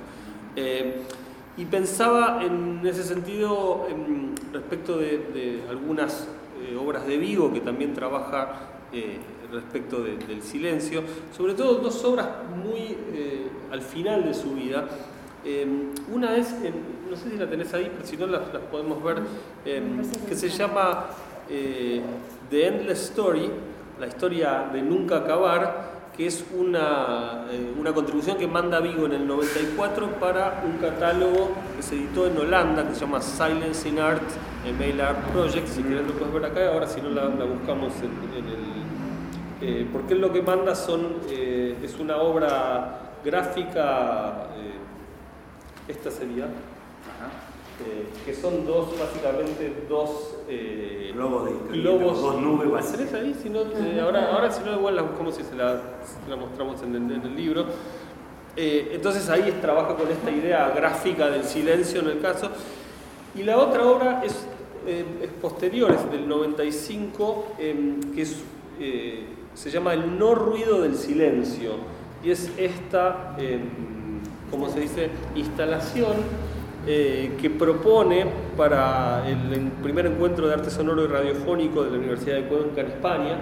Y pensaba en ese sentido respecto de algunas obras de Vigo, que también trabaja respecto del silencio, sobre todo dos obras muy al final de su vida. Una es, no sé si la tenés ahí, pero si no las podemos ver, que se llama The Endless Story, la historia de nunca acabar, que es una contribución que manda Vigo en el 94 para un catálogo que se editó en Holanda, que se llama Silence in Art, Mail Art Project. Si querés lo puedes ver acá, ahora si no la buscamos en el... porque él lo que manda es una obra gráfica, esta sería, que son básicamente dos globos, dos nubes. ¿Tenés ahí? Si no, ahora si no, igual la buscamos y se la mostramos en el libro. Entonces ahí trabaja con esta idea gráfica del silencio en el caso. Y la otra obra es posterior, es del 95, que se llama El no ruido del silencio. Y es esta, ¿cómo se dice?, instalación que propone para el primer encuentro de arte sonoro y radiofónico de la Universidad de Cuenca en España,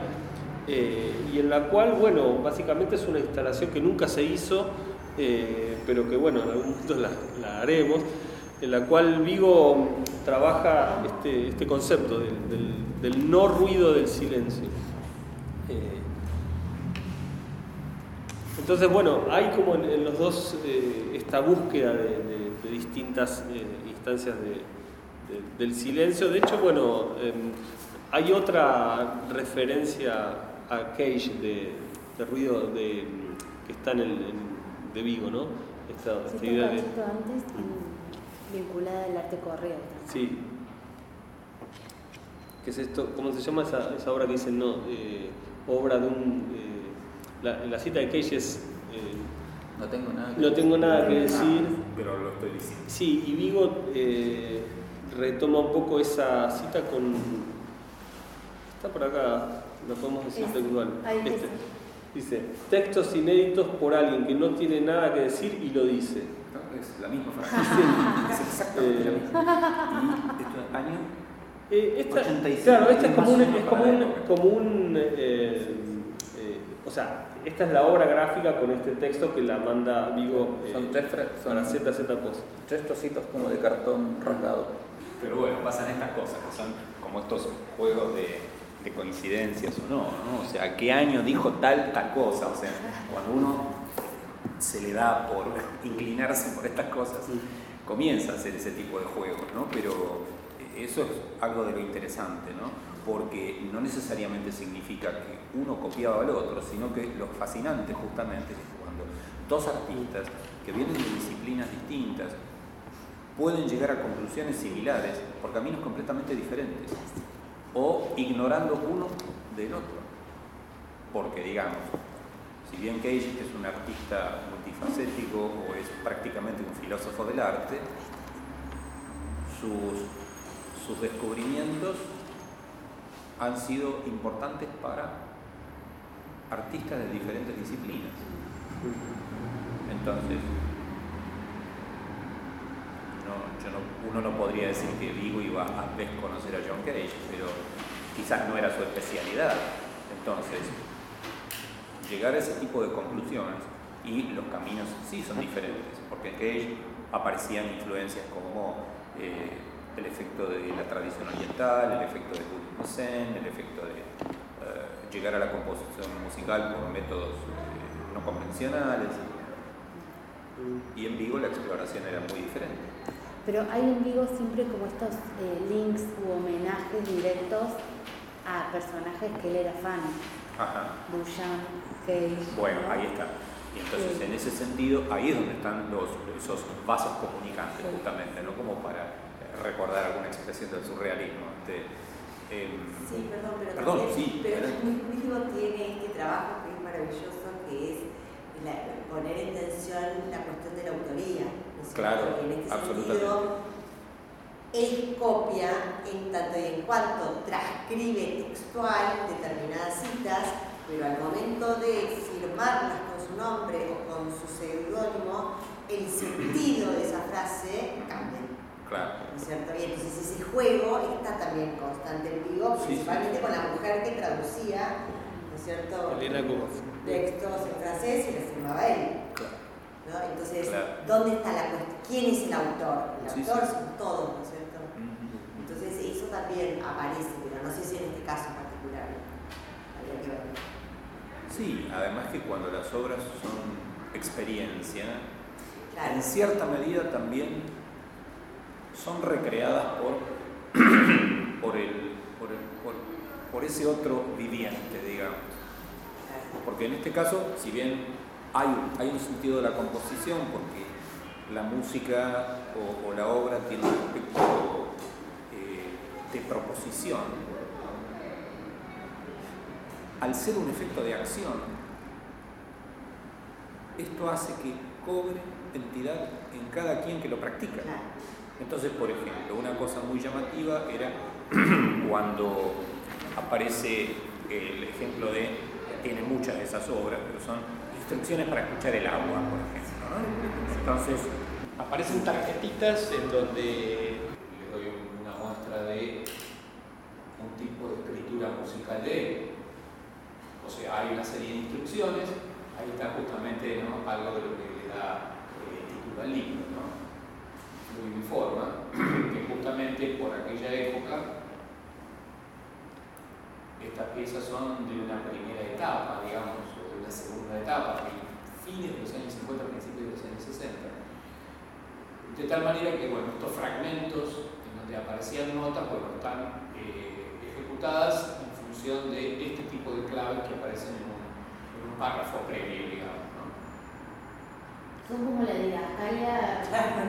y en la cual, bueno, básicamente es una instalación que nunca se hizo, pero que, bueno, en algún momento la haremos, en la cual Vigo trabaja este concepto del no ruido del silencio. Entonces, bueno, hay como en los dos esta búsqueda de distintas instancias del silencio. De hecho, bueno, hay otra referencia a Cage de ruido que está de Vigo, ¿no? Esta idea de... antes, vinculada al arte correo. Sí. ¿Qué es esto? ¿Cómo se llama esa obra que dicen? No, obra de un... La cita de Cage es... No tengo nada que decir. Pero lo estoy diciendo. Sí, y Vigo retoma un poco esa cita con... Está por acá, lo podemos decir textual. Dice, textos inéditos por alguien que no tiene nada que decir y lo dice. No, es la misma frase. Es exactamente la misma. ¿Y esto es año? 85. Claro, esta es como un o sea, esta es la obra gráfica con este texto que la manda Vigo para ZZ Post. 3 trocitos como de cartón rasgado. Pero bueno, pasan estas cosas, que son como estos juegos de coincidencias o no. O sea, ¿qué año dijo tal cosa? O sea, cuando uno se le da por inclinarse por estas cosas, comienza a hacer ese tipo de juegos, ¿no? Pero eso es algo de lo interesante, ¿no? Porque no necesariamente significa que uno copiaba al otro, sino que lo fascinante justamente es cuando dos artistas que vienen de disciplinas distintas pueden llegar a conclusiones similares por caminos completamente diferentes, o ignorando uno del otro. Porque, digamos, si bien Cage es un artista multifacético o es prácticamente un filósofo del arte, sus descubrimientos han sido importantes para artistas de diferentes disciplinas. Entonces, uno no podría decir que Vigo iba a desconocer a John Cage, pero quizás no era su especialidad. Entonces, llegar a ese tipo de conclusiones, y los caminos sí son diferentes, porque en Cage aparecían influencias como el efecto de la tradición oriental, el efecto del budismo zen, el efecto de llegar a la composición musical por métodos no convencionales. Y en Vigo la exploración era muy diferente. Pero hay en Vigo siempre como estos links u homenajes directos a personajes que él era fan. Ajá. Duchamp, Cage. Bueno, ahí está. Y entonces en ese sentido, ahí es donde están esos vasos comunicantes, justamente, ¿no? Como para recordar alguna expresión del surrealismo. Sí, perdón, pero Perdón, también, sí, pero adelante. el mismo tiene este trabajo que es maravilloso, que es poner en tensión la cuestión de la autoría, ¿no es cierto? Claro, Y en este absolutamente. sentido, él copia en tanto y en cuanto transcribe textual determinadas citas, pero al momento de firmarlas con su nombre o con su seudónimo, el sentido de esa frase cambia. Claro. ¿No es cierto? Y entonces ese juego está también constante en Vigo, principalmente con la mujer que traducía, ¿no es cierto?, Elena Gómez. textos en francés y los firmaba él. Claro. ¿No? Entonces, Claro. ¿dónde está la cuestión? ¿Quién es el autor? El Sí, autor sí. son todos, ¿no es cierto? Entonces eso también aparece, pero no sé si en este caso en particular habría que ver. Sí, además que cuando las obras son experiencia, Claro. en cierta medida también son recreadas por ese otro viviente, digamos. Porque en este caso, si bien hay un sentido de la composición, porque la música o la obra tiene un aspecto de proposición, al ser un efecto de acción, esto hace que cobre entidad en cada quien que lo practica. Claro. Entonces, por ejemplo, una cosa muy llamativa era cuando aparece el ejemplo tiene muchas de esas obras, pero son instrucciones para escuchar el agua, por ejemplo, ¿no? Entonces, aparecen tarjetitas en donde les doy una muestra de un tipo de escritura musical de él. O sea, hay una serie de instrucciones, ahí está justamente, ¿no?, algo de lo que le da título al libro, ¿no? Fluidiforma, que justamente por aquella época estas piezas son de una primera etapa, digamos, o de una segunda etapa, fines de los años 50, principios de los años 60. De tal manera que, bueno, estos fragmentos en donde aparecían notas, bueno, están ejecutadas en función de este tipo de claves que aparecen en un párrafo previo, digamos, ¿no? Son como la didascalia,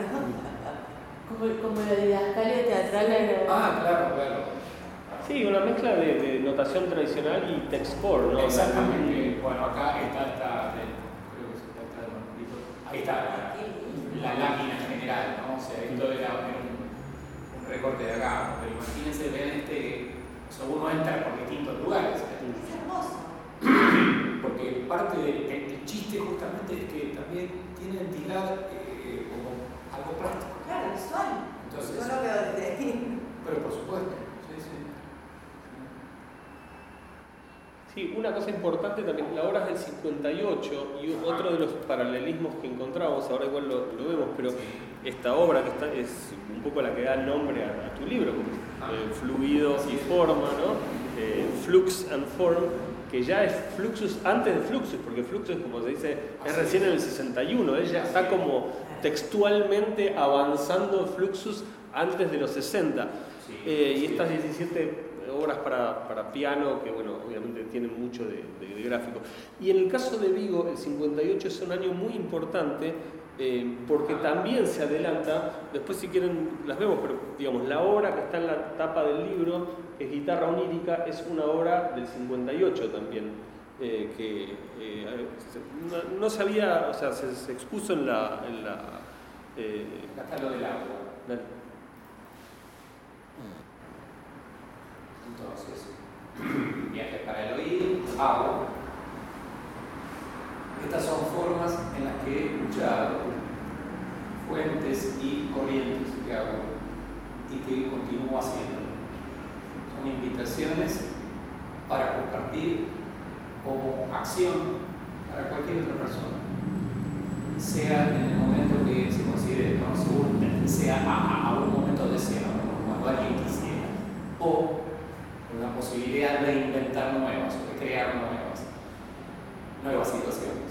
como la didascalia teatral. Claro. Sí, una mezcla de notación tradicional y text-core, ¿no? Exactamente. Bueno, acá está creo que está el manuscrito. Ahí está la lámina general, ¿no? O sea, esto era un recorte de acá, pero imagínense, vean uno entra por distintos lugares. Es hermoso. Porque parte del chiste justamente es que también tiene entidad como algo práctico. Claro, visual. Entonces, yo lo veo desde ahí. pero por supuesto, sí. Sí, una cosa importante también, la obra es del 58 y otro de los paralelismos que encontramos, ahora igual lo vemos, pero esta obra que es un poco la que da nombre a tu libro, Fluido y Forma, ¿no? Flux and Form, que ya es Fluxus antes de Fluxus, porque Fluxus, como se dice, es recién en el 61, ella está como textualmente avanzando Fluxus antes de los 60. Y estas 17 obras para piano, que bueno, obviamente tienen mucho de gráfico. Y en el caso de Vigo, el 58 es un año muy importante, porque también se adelanta, después si quieren las vemos, pero digamos, la obra que está en la tapa del libro, que es Guitarra Onírica, es una obra del 58 también, que no se había, o sea, se expuso en la Acá está lo del agua. Entonces, viajes para el oído, agua. Estas son formas en las que he escuchado fuentes y corrientes de agua y que continúo haciendo. Son invitaciones para compartir como acción para cualquier otra persona, sea en el momento que se considere, ¿no?, según sea a un momento deseado, ¿no?, cuando alguien quisiera, o con la posibilidad de inventar nuevas, o de crear nuevas situaciones.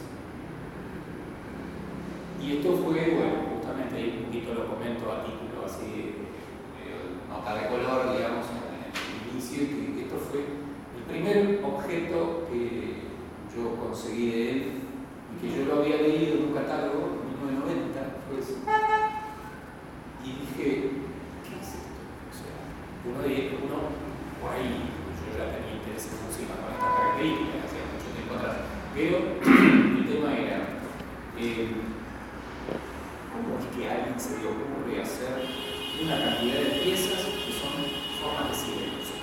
Y esto fue, bueno, justamente ahí un poquito lo comento a título así, nota de color, digamos, en el inicio, que esto fue el primer objeto que yo conseguí de él y que yo lo había leído en un catálogo en 1990, pues, y dije, ¿qué es esto? O sea, uno por ahí yo ya tenía interés en música con estas características hace mucho tiempo atrás, pero el tema era ¿cómo es que a alguien se le ocurre hacer una cantidad de piezas que son formas de silencio?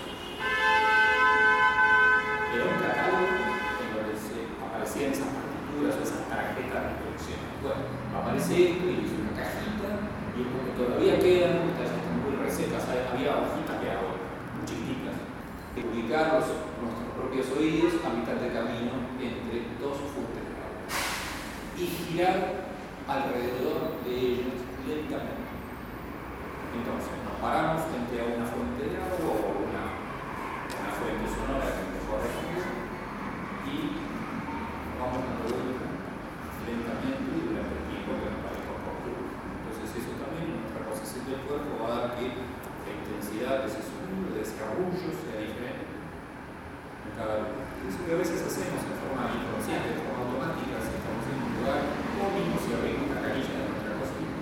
Era un catálogo en donde aparecían esas partituras o esas tarjetas de instrucciones. Bueno, aparece esto y hice una cajita y es porque todavía quedan, estas ya están muy resecas, había hojitas de agua, muy chiquititas. Ubicar nuestros propios oídos a mitad de camino entre dos fuentes de agua y girar alrededor de ellos lentamente. Entonces, nos paramos frente a una fuente de agua o una fuente sonora que nos corresponde y vamos dando vuelta lentamente durante el tiempo que nos parezca oportuno. Entonces, eso también en nuestra posición del cuerpo va a dar que la intensidad de ese sonido, de ese arrullo, sea diferente en cada lugar. Eso que a veces hacemos de forma inconsciente, de forma automática, si estamos en un lugar o mismo si abrimos la canilla de nuestra cocina,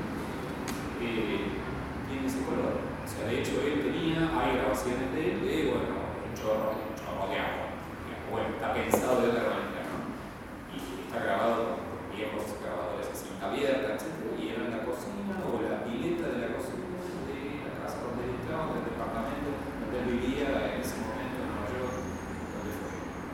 tiene ese color. O sea, de hecho, hay grabaciones de él de, bueno, un chorro de agua. Bueno, está pensado de otra manera, ¿no? Y está grabado con viejos grabadores de cinta abierta, etc. Y era en la cocina o la pileta de la cocina de la casa donde él estaba, del departamento donde él vivía en ese momento en Nueva York, donde fue.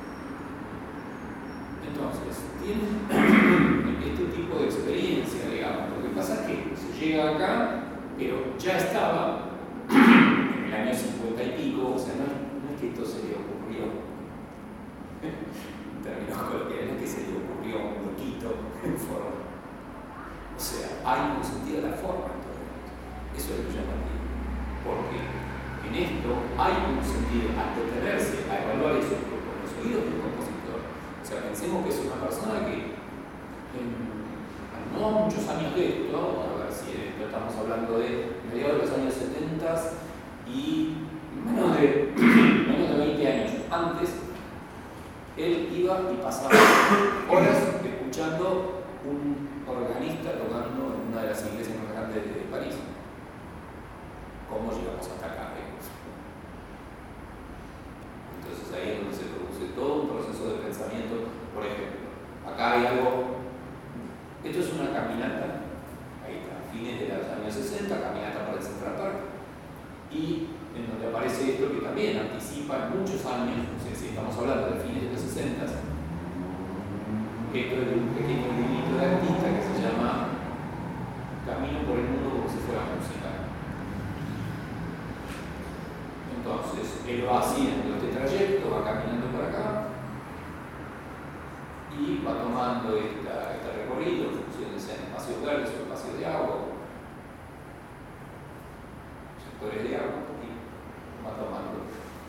Entonces, tienen este tipo de experiencia, digamos. Lo que pasa es que se llega acá, pero ya estaba en el año 50 y pico, o sea, no es que esto se le ocurrió, en términos coloquiales, no es que se le ocurrió a un loquito en forma. O sea, hay un sentido de la forma en todo esto. Eso es lo llamativo. Porque en esto hay un sentido al detenerse a evaluar eso con los oídos del compositor. O sea, pensemos que es una persona que no muchos años de esto, a ver si estamos hablando de mediados de los años 70 y menos de 20 años antes, él iba y pasaba horas escuchando un organista tocando en una de las iglesias más grandes de París. ¿Cómo llegamos hasta acá? Entonces ahí es donde se produce todo un proceso de pensamiento. Por ejemplo, acá hay algo. Esto es una caminata, ahí está, a fines de los años 60, caminata por el Central Park, y en donde aparece esto que también anticipa muchos años, no sé si estamos hablando de fines de los 60, esto es de un pequeño librito de artista que se llama Camino por el mundo como si fuera música. Entonces, él va haciendo este trayecto, va caminando por acá, y va tomando este recorrido en función de sean espacios verdes o espacios de agua, sectores de agua, y va tomando.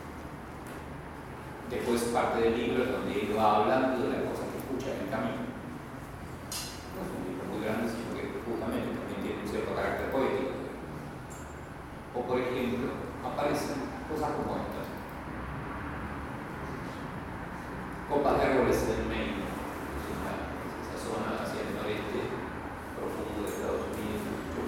Después parte del libro donde él va hablando de las cosas que escucha en el camino. No es un libro muy grande, sino que justamente también tiene un cierto carácter poético. O por ejemplo, aparecen cosas como estas. Copas de árboles en Maine. Esa zona hacia el noreste profundo de Estados Unidos,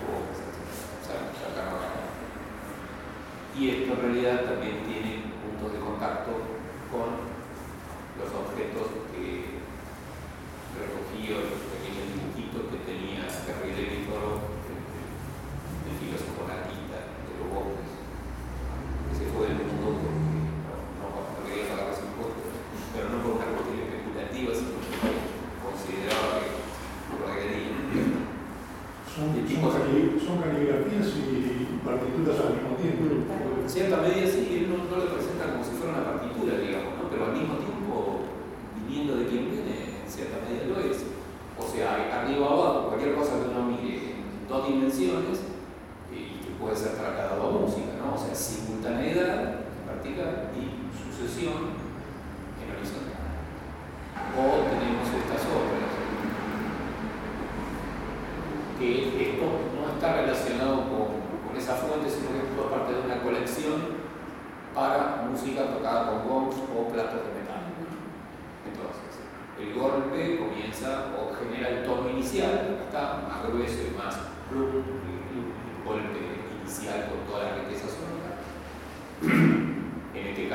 y esto en realidad también tiene puntos de contacto con los objetos que recogí, los pequeños dibujitos que tenía Henry David Thoreau, el filósofo natista de los bosques, que se fue del mundo porque no quería pagar los impuestos, pero no por una cuestión especulativa, sino porque consideraba que lo requería. Son caligrafías y partituras al mismo tiempo. En cierta medida sí, él no lo presenta como si fuera una partitura, digamos, ¿no? Pero al mismo tiempo, viniendo de quien viene, en cierta medida lo es. O sea, arriba o abajo, cualquier cosa que uno mire en dos dimensiones y que puede ser trasladado a música, ¿no? O sea, simultaneidad vertical y sucesión en horizontal. O tenemos estas obras que esto no está relacionado con esa fuente, sino que es toda parte de una colección para música tocada con gongs o platos de metal. Entonces, el golpe comienza o genera el tono inicial, está más grueso y más el golpe inicial con toda la riqueza sonora, en este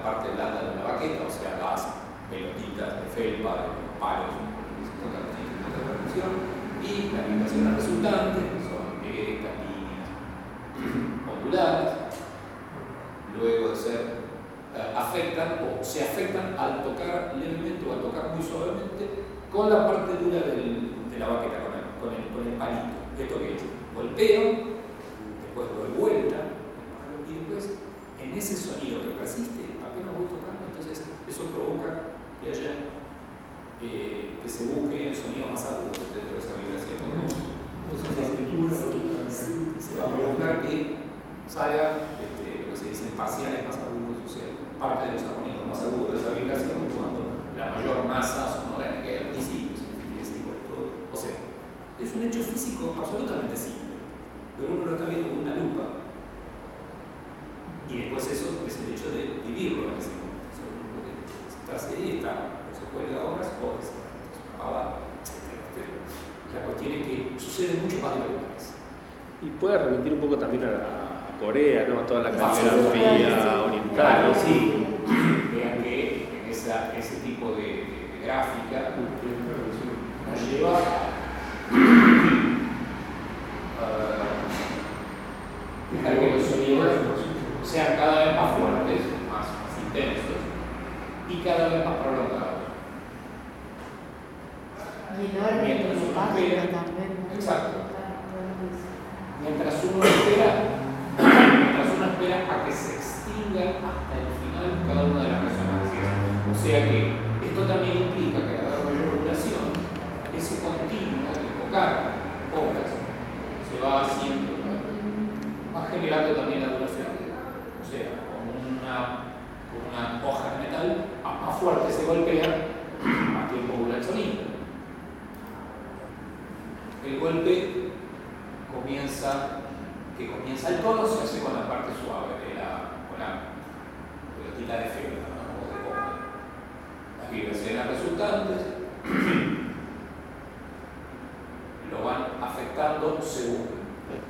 parte blanda de una baqueta, o sea, las pelotitas de felpa, de los palos que se tocan en la percusión, y las vibraciones resultantes, que son estas líneas onduladas, luego de ser afectan o se afectan al tocar levemente o al tocar muy suavemente con la parte dura de la baqueta, con el palito. Esto que golpeo, después doy vuelta, y después en ese sonido que persiste, apenas voy tocando, entonces eso provoca que haya que se busque el sonido más agudo dentro de esa vibración. Se va a provocar que salga lo que se dicen parciales más agudos, o sea, parte de los armonías más agudos de esa vibración cuando la mayor masa sonora que hay al principio, o sea, es un hecho físico absolutamente simple, pero uno lo está viendo con una lupa y después eso es el hecho de vivirlo en ese momento. Estás ahí, se cuelga horas o se acaba, etc. La cuestión es que sucede mucho más de lo que parece. Y puede remitir un poco también a Corea, ¿no? A toda la caligrafía oriental. Claro, sí. Vean que en ese tipo de gráfica nos lleva a que los sonidos sean cada vez más fuertes, más intensos y cada vez más prolongados. Y enorme Mientras el uno espacio espera, también. exacto. Mientras uno espera a que se extinga hasta el final cada una de las resonancias. O sea que esto también implica que a la mayor duración, ese continuo de tocar obras se va haciendo, va generando también la duración. O sea, con una hoja de metal, más fuerte se golpea, más tiempo dura el sonido. El golpe comienza el tono, se hace con la parte suave con la pelotita de felpa, ¿no? O de goma. Las vibraciones resultantes lo van afectando según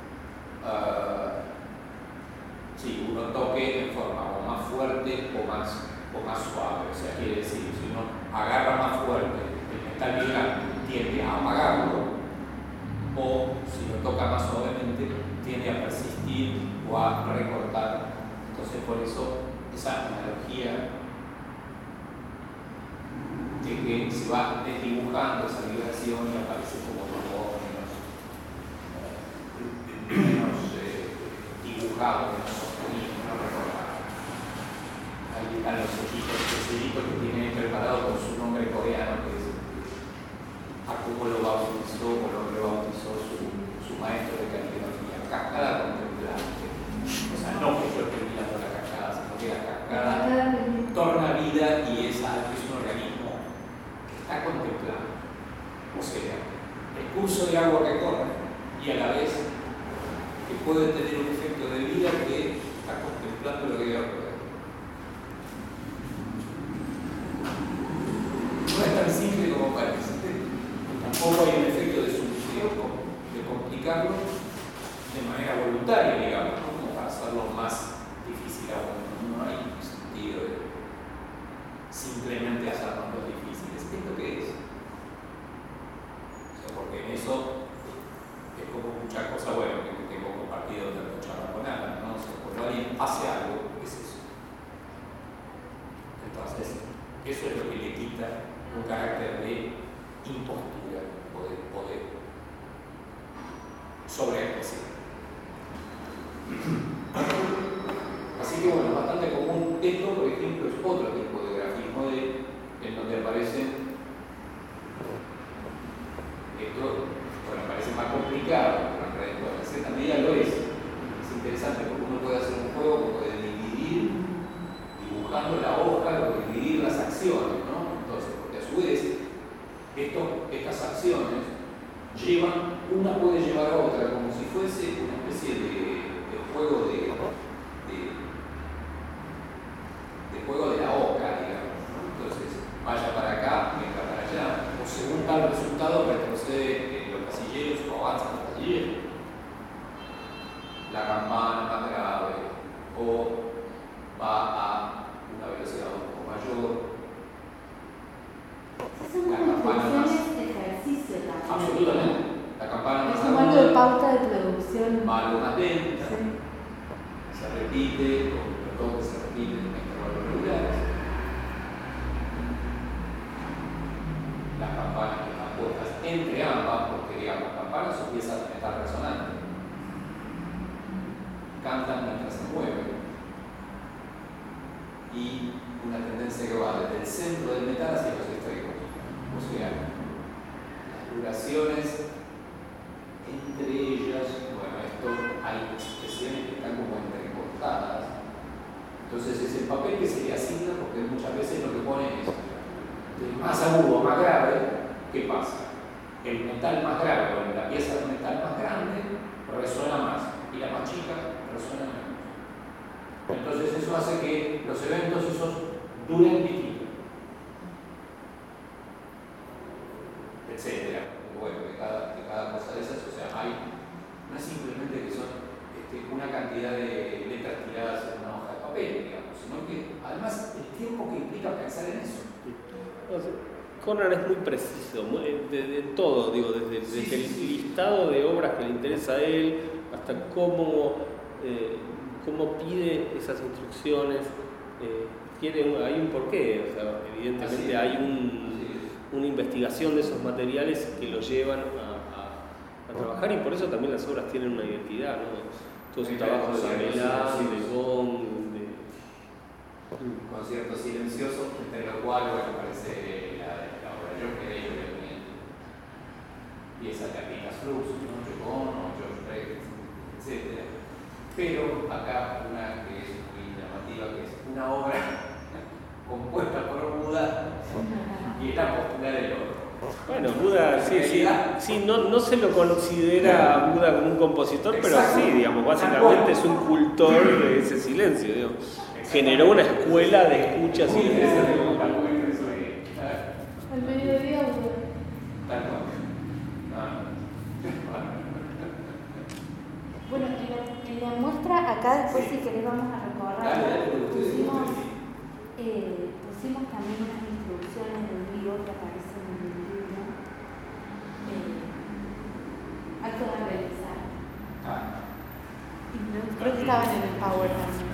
si uno toque en forma o más fuerte o más suave. O sea, quiere decir, si uno agarra más fuerte, el metal vibrante tiende a apagarlo, o si lo toca más suavemente, tiende a persistir o a recortar. Entonces, por eso, esa analogía de que se va desdibujando esa vibración y aparece como todo menos dibujado, menos sostenido, menos recordado. Ahí están los sellitos que tiene preparado con su nombre coreano, que es a cómo lo bautizó o lo rebautizó su maestro de caligrafía, cascada contemplante. O sea, no que yo esté mirando la cascada, sino que la cascada torna vida y es un organismo que está contemplando. O sea, el curso de agua que corre y a la vez que puede tener un efecto de vida que está contemplando lo que va a ocurrir. No es tan simple como parece. Tampoco hay un efecto de solución, de complicarlo de manera voluntaria, digamos, ¿no? Como para hacerlo más difícil aún. No hay un sentido de simplemente hacernos difíciles. ¿Esto qué es? O sea, porque en eso es como muchas cosas, bueno, que tengo compartido de charla con Ana, ¿no? O sea, cuando alguien hace algo, es eso. Entonces, eso es lo que le quita un carácter de impostura o de poder sobreactuación. Así que bueno, bastante común. Esto, por ejemplo, es otro tipo de grafismo en donde aparecen esto, bueno, parece más complicado, pero en realidad en cierta medida lo es. Es interesante porque uno puede hacer un juego que puede dividir, dibujando la hoja, o dividir las acciones, ¿no? Entonces, porque a su vez estas acciones una puede llevar a otra, como si fuese una especie de juego de juego de la oca, digamos, ¿no? Entonces, vaya para acá, venga para allá, o según tal resultado retrocede en los casilleros o avanza en los casilleros. La campana más grave, o va a una velocidad mayor. Son construcciones de ejercicio también. Absolutamente. La campana más Es un marco de aguda, pauta de producción. va algo más lenta, Sí. se repite, con toques se repiten en intervalos regulares. Las campanas que están puestas entre ambas, porque digamos, las campanas son piezas de metal resonante, cantan mientras se mueven. Y una tendencia que va desde el centro del metal hacia los extremos. O sea, las duraciones entre ellas, bueno, esto hay expresiones que están como entrecortadas. Entonces es el papel que se le asigna, porque muchas veces lo que ponen es el más agudo, más grave. ¿Qué pasa? El metal más grave o la pieza de metal más grande resuena más y la más chica resuena menos. Entonces eso hace que los eventos esos duren distinto, etcétera. Bueno, de cada cosa de esas, o sea, no es simplemente que son una cantidad de letras tiradas en una hoja de papel, digamos, sino que además el tiempo que implica pensar en eso. Corner es muy preciso, de todo, digo, desde el listado de obras que le interesa a él, hasta cómo pide esas instrucciones. Hay un porqué, o sea, evidentemente hay una investigación de esos materiales que lo llevan a trabajar, y por eso también las obras tienen una identidad, ¿no? Todo su trabajo de Gamelin, de Gong, concierto silencioso, entre lo cual aparece la obra de John Cage, piezas de Atticus Flux, ¿no? Gong o George Beck, etc. Pero acá una que es muy llamativa, que es una obra compuesta por Buda y la postura del otro. Bueno, Buda, sí, no se lo considera a Buda como un compositor, pero sí, digamos, básicamente es un cultor de ese silencio, digamos. Generó una escuela de escucha silenciosa. Al mediodía, bueno, en la muestra, acá después si querés vamos a recorrer, pusimos también unas instrucciones del vivo que aparecen en el libro, acto de realizar. Creo que estaban en el Power también.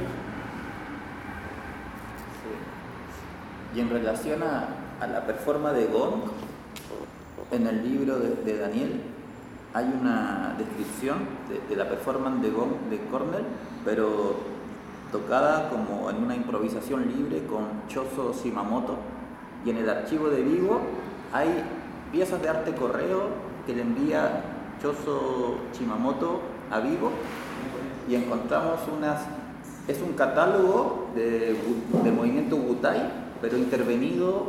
Sí. Y en relación a la performance de Gong, en el libro de Daniel hay una descripción de la performance de Gong de Cornell, pero tocada como en una improvisación libre con Chozo Shimamoto, y en el archivo de Vigo hay piezas de arte correo que le envía Chozo Shimamoto a Vigo, y encontramos es un catálogo del movimiento Wutai, pero intervenido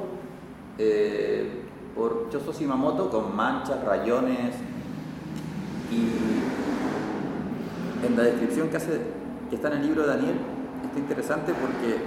por Chozo Shimamoto con manchas, rayones, y en la descripción que está en el libro de Daniel está interesante porque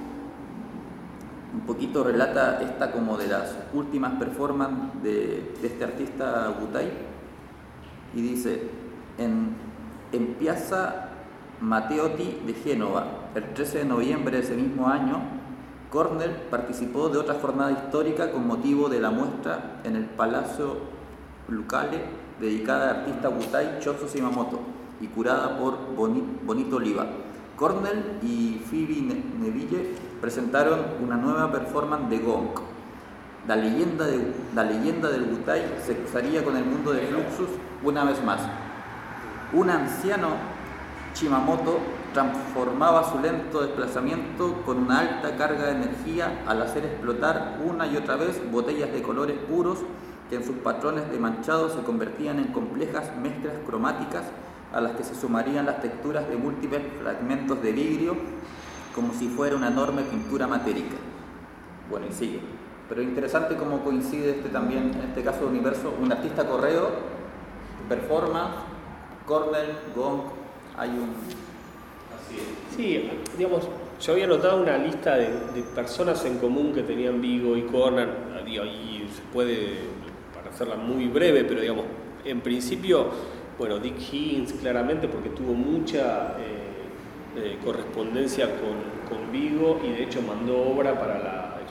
un poquito relata esta como de las últimas performances de este artista Wutai, y dice: en Piazza Matteotti de Génova, el 13 de noviembre de ese mismo año, Cornell participó de otra jornada histórica con motivo de la muestra en el Palazzo Lucale dedicada al artista Wutai Chozo Shimamoto y curada por Bonito Oliva. Cornell y Phoebe Neville presentaron una nueva performance de Gong. La leyenda del Wutai se cruzaría con el mundo de Fluxus una vez más. Un anciano Shimamoto transformaba su lento desplazamiento con una alta carga de energía al hacer explotar una y otra vez botellas de colores puros que en sus patrones de manchado se convertían en complejas mezclas cromáticas a las que se sumarían las texturas de múltiples fragmentos de vidrio como si fuera una enorme pintura matérica. Bueno, y sigue. Pero interesante cómo coincide también, en este caso de universo, un artista correo, performance, Cornell, Gong, hay un... Así es. Sí, digamos, yo había notado una lista de personas en común que tenían Vigo y Cornell, y se puede, para hacerla muy breve, pero digamos, en principio, bueno, Dick Higgins claramente, porque tuvo mucha correspondencia con Vigo, y de hecho mandó obra para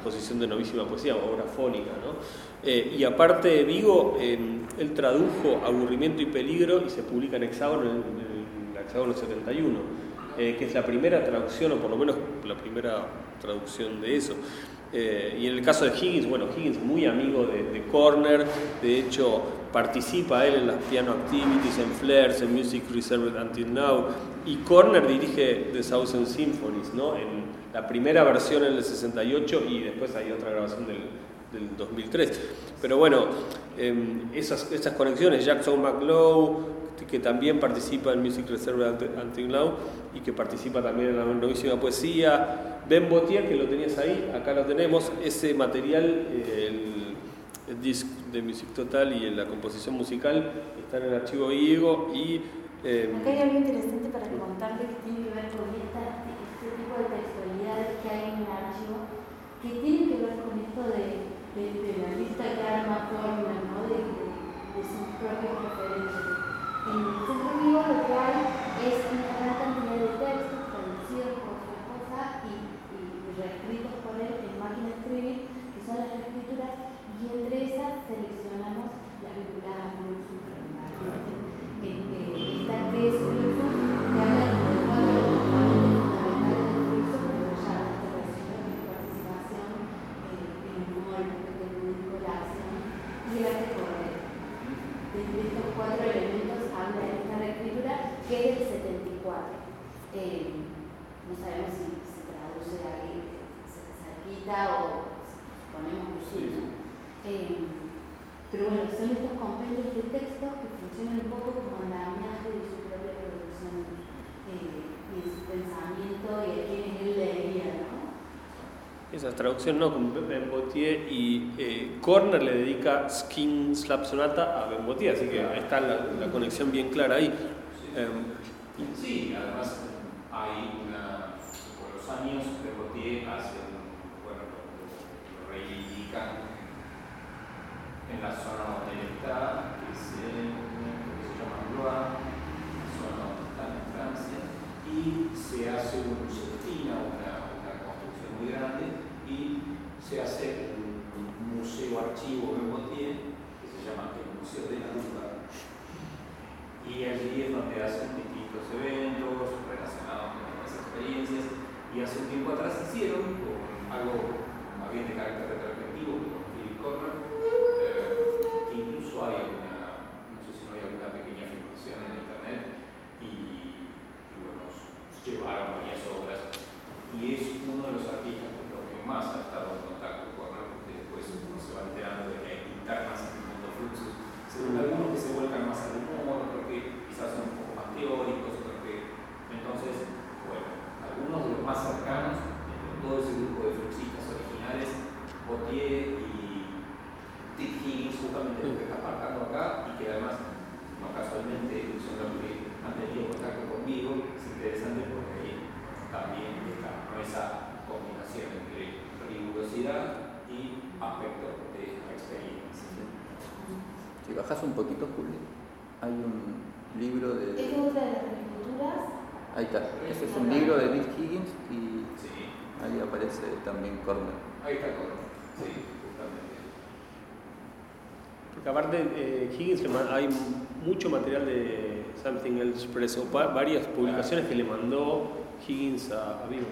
exposición de Novísima Poesía, obra fónica, ¿no? Y aparte Vigo, él tradujo Aburrimiento y Peligro y se publica en Hexágono, en Hexágono 71, que es la primera traducción, o por lo menos la primera traducción de eso. Y en el caso de Higgins, bueno, Higgins muy amigo de Corner, de hecho participa él en las piano activities, en Flares, en Music Reserved Until Now, y Corner dirige The Thousand Symphonies, ¿no? En la primera versión en el 68 y después hay otra grabación del 2003. Pero bueno, esas conexiones, Jackson McLough, que también participa en Music Reserved Until Now y que participa también en la Novísima Poesía, Ben Botier, que lo tenías ahí, acá lo tenemos, ese material, el disc de Music Total y la composición musical está en el archivo Vigo y... acá hay algo interesante para contarte que tiene que ver con este tipo de textualidades que hay en el archivo, que tienen que ver con esto de la lista que arma Corner, ¿no? de sus propios referentes. En el Centro Vigo lo que hay es una gran cantidad de textos traducidos por su esposa y reescritos por él en máquina de escribir, que son las reescrituras, y entre esas seleccionamos las vinculadas a Fluxus. Está que es Fluxus, que habla de los cuatro componentes fundamentales del Fluxus, pero ya la intervención, la participación, el humor, el proyecto lúdico, la acción y el arte correcto. De estos cuatro elementos habla esta reescritura, que es del 74. No sabemos si se traduce ahí cerquita o ponemos cursiva. Pero bueno, son estos compendios de texto que funcionan un poco como andamiaje de su propia producción y de su pensamiento y a quienes él leería, ¿no? Esa traducción no, con Ben Botier, y Corner le dedica Skin Slap Sonata a Ben Botier, así que está la conexión bien clara ahí. Sí, además hay por los años Ben Botier hace lo reivindican en la zona donde él está, que se llama Blois, la zona donde está en Francia, y se destina una construcción muy grande y se hace un museo archivo Ben Botier que se llama el Museo de la Lupa, y allí es donde hacen distintos eventos relacionados con estas experiencias, y hace un tiempo atrás hicieron algo más bien de carácter retrospectivo con Philip Corner. Incluso hay no sé si no hay alguna pequeña filmación en internet, y bueno, llevaron varias obras, y es uno de los artistas con los que más ha estado en contacto con Corner, porque después uno se va enterando de que hay internas en el mundo Fluxus, según algunos que se vuelcan más al humor, otros que quizás son un poco más teóricos, otros que... Entonces, bueno, algunos de los más cercanos, entre todo ese grupo de fluxistas originales, Botier y Dick Higgins, justamente lo que está marcando acá, y que además, no casualmente, son los que han tenido contacto conmigo. Es interesante porque ahí también está esa combinación entre rigurosidad y aspectos de la experiencia. Si bajas un poquito, Julio, hay un libro de... ¿Es otra de las escrituras? Ahí está, ese es un libro de Dick Higgins y Sí. ahí aparece también Corner. Ahí está Corner, sí, justamente. Porque aparte, Higgins, hay mucho material de Something Else Press, o varias publicaciones que le mandó Higgins a Vigo.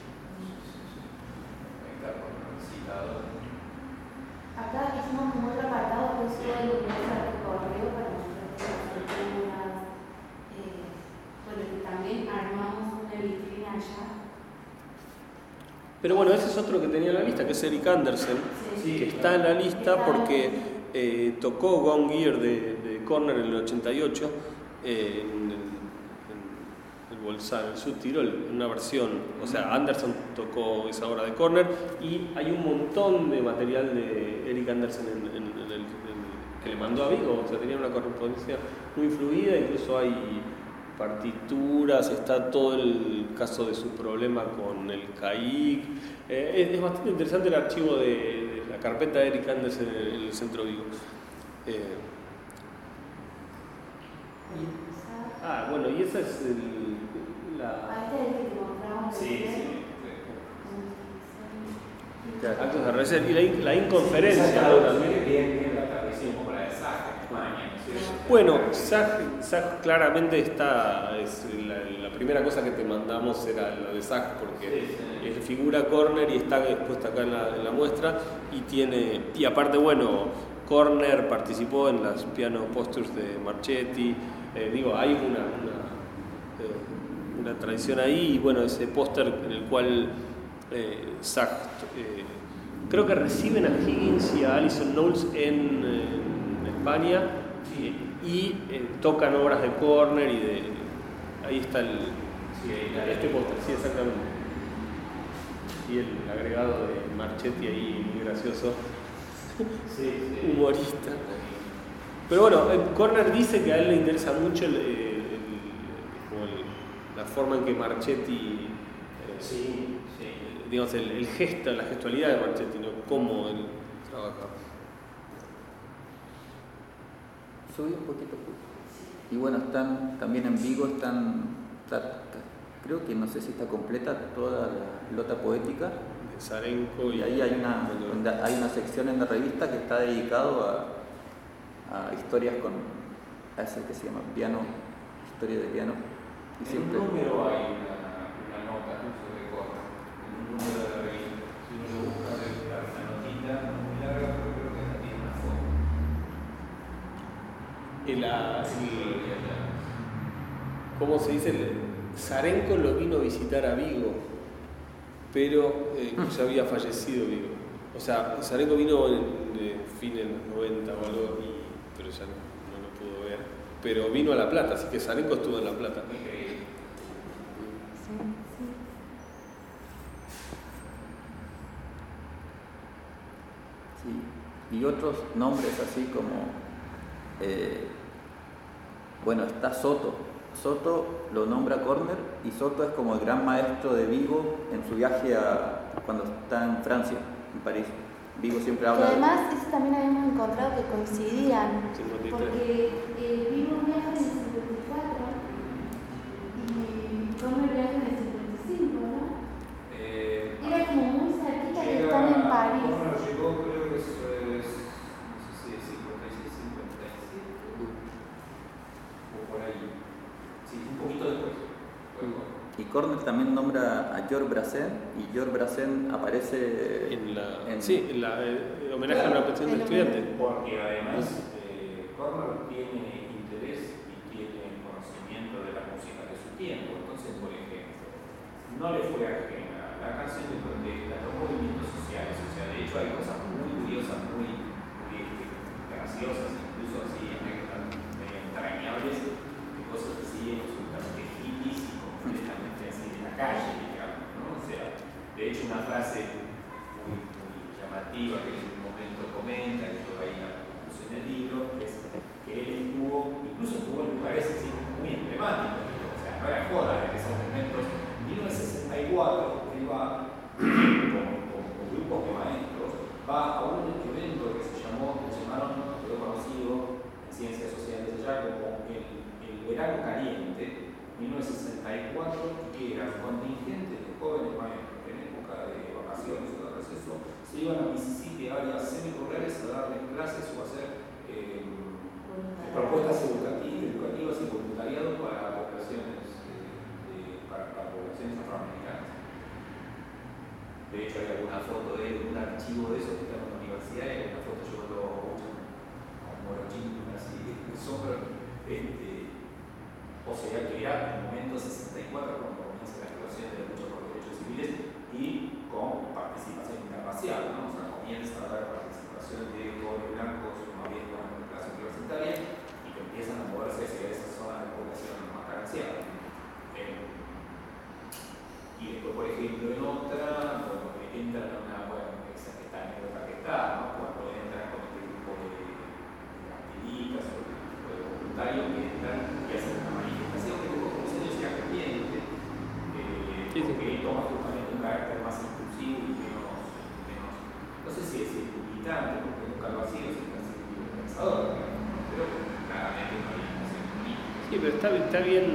Ahí está Corner citado. Acá hicimos como otro apartado que es todo el universo del recorrido para mostrar las escrituras. Bueno, que también armamos una vitrina allá. Pero bueno, ese es otro que tenía en la lista, que es Eric Andersen, Sí. que está en la lista porque tocó Gone Gear de Corner en el 88 en el Bolsán, en el Sud Tirol, en una versión. O sea, Andersen tocó esa obra de Corner y hay un montón de material de Eric Andersen que le mandó a Vigo. O sea, tenía una correspondencia muy fluida, incluso hay partituras, está todo el caso de su problema con el CAIC. Es bastante interesante el archivo de la carpeta de Eric Andersen en el Centro Vigo. Bueno, y esa es Este es el que mostramos. Sí. Actos de reserva. Y la inconferencia, ¿no? También. Bien la tradición como la de Sach en España, ¿no es cierto? Bueno, Sach claramente está, es la primera cosa que te mandamos era lo de Sach, porque figura Körner y está expuesta acá en la muestra, y aparte, bueno, Körner participó en las piano postures de Marchetti, hay una tradición ahí, y bueno, ese póster en el cual Sach creo que reciben a Higgins y a Alison Knowles en España, y tocan obras de Körner ahí está este póster, sí, exactamente, y el agregado de Marchetti ahí muy gracioso, humorista. Pero bueno, Körner dice que a él le interesa mucho la forma en que Marchetti digamos el gesto, la gestualidad de Marchetti, ¿no? Cómo él trabaja. Subí un poquito. Y bueno, también en Vigo creo que no sé si está completa toda la lota poética De Sarenko y ahí hay una sección en la revista que está dedicado a historias a ese que se llama piano, historia de piano. Y en siempre un número hay una nota sobre Körner, en un número de la revista. Si uno lo busca, debe dar una notita muy larga, pero creo que esta tiene una foto. ¿Cómo se dice? Sarenko lo vino a visitar a Vigo, pero ya había fallecido Vigo. O sea, Sarenko vino en fin de los 90 o algo, pero ya no lo pudo ver. Pero vino a La Plata, así que Sarenko estuvo en La Plata. Sí. Y otros nombres así como, está Soto. Soto lo nombra Körner y Soto es como el gran maestro de Vigo en su viaje cuando está en Francia, en París. Vigo siempre habla. Además, eso también habíamos encontrado que coincidían, 53. porque Vigo viaja en el 54 y Körner viaja en el 55, ¿no? Era como muy cerquita que están en París. Körner llegó, creo que eso es, no sé si es 56, 57, o por ahí. Sí, un poquito después. Y Körner también nombra a Georges Brassens, y Georges Brassens aparece en homenaje a una pensión de estudiantes. Porque además Körner tiene interés y tiene conocimiento de la música de su tiempo. Entonces, por ejemplo, no le fue ajena la canción de protesta, los movimientos sociales. O sea, de hecho hay cosas muy curiosas, muy graciosas, incluso así entrañables, de cosas así absolutamente hippies y completamente así de la calle, digamos, ¿no? O sea, de hecho una frase muy llamativa que en un momento comenta, y yo ahí la puse en el libro, es que él incluso estuvo en lugares así muy emblemáticos, o sea, no era joda en esos momentos. En 1964 él va con grupos de maestros, va a un evento que se llamaron, quedó conocido en ciencias sociales allá como el verano caliente, 1964, que era un contingente de jóvenes maestros que en época de vacaciones o de receso se iban a Mississippi a áreas semi-rurales a darles clases o a hacer propuestas educativas y voluntariado para poblaciones afroamericanas. De hecho, hay alguna foto de él, un archivo de eso que está en la universidad, y una foto yo lo con morochín, así, súper. O sea, que era en el momento 64 cuando comienza la exploración de la lucha por los derechos civiles y con participación interracial, ¿no? O sea, comienza a haber participación de jóvenes blancos, no había una clase universitaria, y que empiezan a moverse hacia esa zona de población más carenciada. Y después, por ejemplo, en otra, cuando entran a esta anécdota que está, ¿no? Cuando entran con este grupo de activistas o de voluntarios que entran y hacen una manifestación que luego con los años se arrepiente, porque toma justamente un carácter más inclusivo y menos no sé si es militante, porque nunca lo ha sido, siempre ha sido un pensador, pero claramente una manifestación política. Sí, pero está bien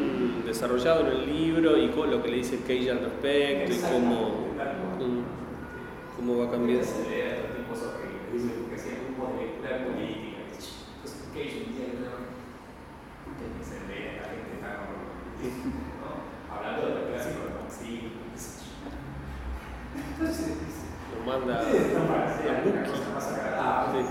desarrollado en el libro y con lo que le dice Cage al respecto y cómo cómo va cambiando. Se ve a estos tipos horribles, dicen que hacían grupos de lectura política, justification, que se ve a la gente tan horrible, ¿no? Hablando de los clásicos de Maxim, entonces lo manda a una cosa más agradable.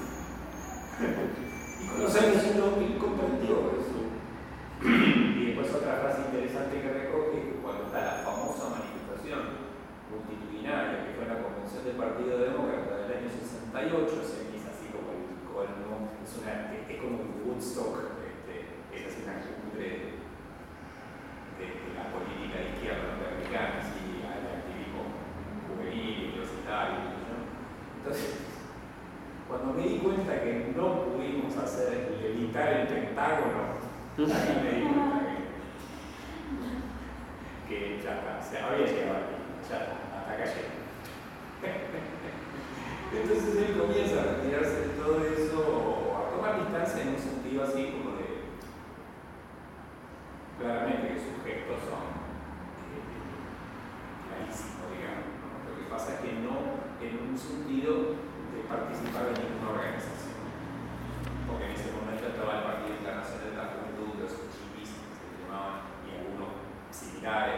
Y con los años uno comprendió eso. Y después otra frase interesante que recoge es que cuando está la famosa manifestación multitudinaria que fue la convención del Partido Demócrata del año 68, se empieza así como el colmo, es como un Woodstock, es así una cumbre de la política de izquierda norteamericana, así al activismo juvenil, universitario, ¿no? Entonces, cuando me di cuenta que no pudimos hacer levitar el Pentágono, ahí me di cuenta que ya está, se había llegado aquí, ya está, hasta acá llegó. Entonces él comienza a retirarse de todo eso, a tomar distancia en un sentido así como de, claramente que sus gestos son clarísimos, digamos, ¿no? Lo que pasa es que no en un sentido de participar en ninguna organización, porque en ese momento estaba el Partido Internacional de la Juventud, los chivistas que se llamaban, y algunos similares,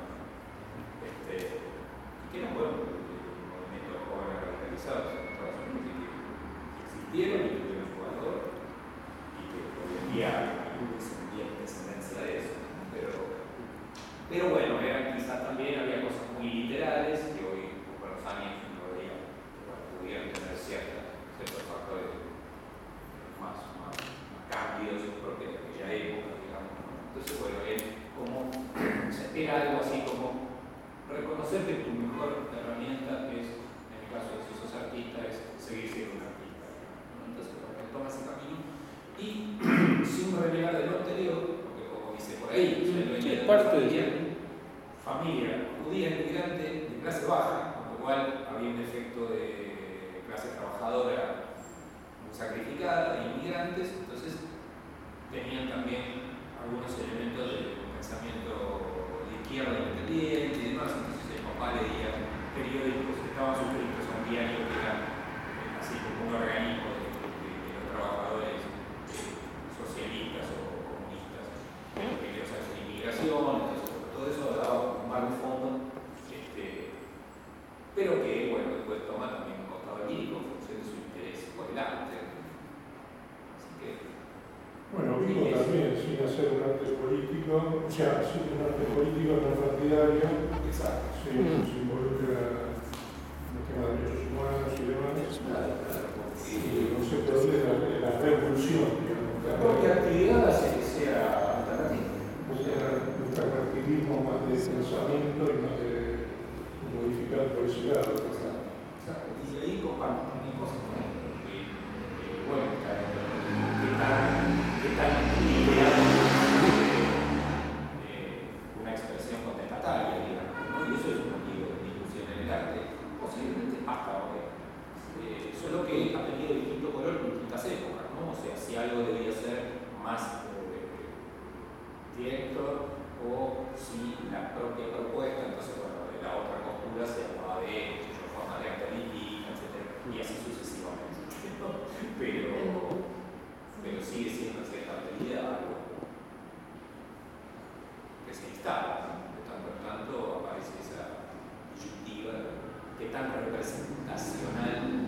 que eran buenos movimientos jóvenes radicalizados en Estados Unidos y que existieron y tuvieron su valor y que hoy en día hay descendencia de eso, pero bueno, quizás también había cosas muy literales que hoy con los años uno veía que pudieran tener ciertos factores más cálidos propios de aquella época, digamos, ¿no? Entonces, bueno, como era algo así como reconocer que tu mejor herramienta es, en el caso de si sos artista, es seguir siendo un artista, ¿no? Entonces, bueno, toma ese camino y sin renegar de lo anterior, porque como dice por ahí, es parte de familia judía inmigrante de clase baja, con lo cual había un efecto de clase trabajadora muy sacrificada, de inmigrantes, entonces tenían también algunos elementos de pensamiento de izquierda independiente y demás. Entonces el papá leía periódicos que estaban suscritos a un diario que era así como un organismo de los trabajadores socialistas o comunistas que querían hacer su inmigración. Entonces todo eso daba un mal fondo, pero que bueno, después toma también un costado lírico en función de su interés por el arte. Así que bueno, Vigo también, sin hacer un arte político, o sea, sin un arte político no partidario, exacto. Se involucra en el tema de derechos humanos y demás, y el concepto de la revolución, digamos. La propia actividad hace que sea alternativa. O sea, un pragmatismo más de pensamiento y más de modificar por ese lado. Exacto. Y ahí comparto también cosas como bueno, que tan ideado una expresión contestataria, digamos, ¿no? Y eso es un motivo de discusión en el arte, posiblemente hasta ahora. Solo que ha tenido distinto color en distintas épocas, ¿no? O sea, si algo debía ser más directo o si la propia propuesta, entonces, bueno, de la otra postura se hablaba de formas de arte distintas, etc. Y así sucesivamente, ¿no? Pero sigue siendo cierta medida algo que se instala, ¿no? De tanto en tanto aparece esa disyuntiva que tan representacional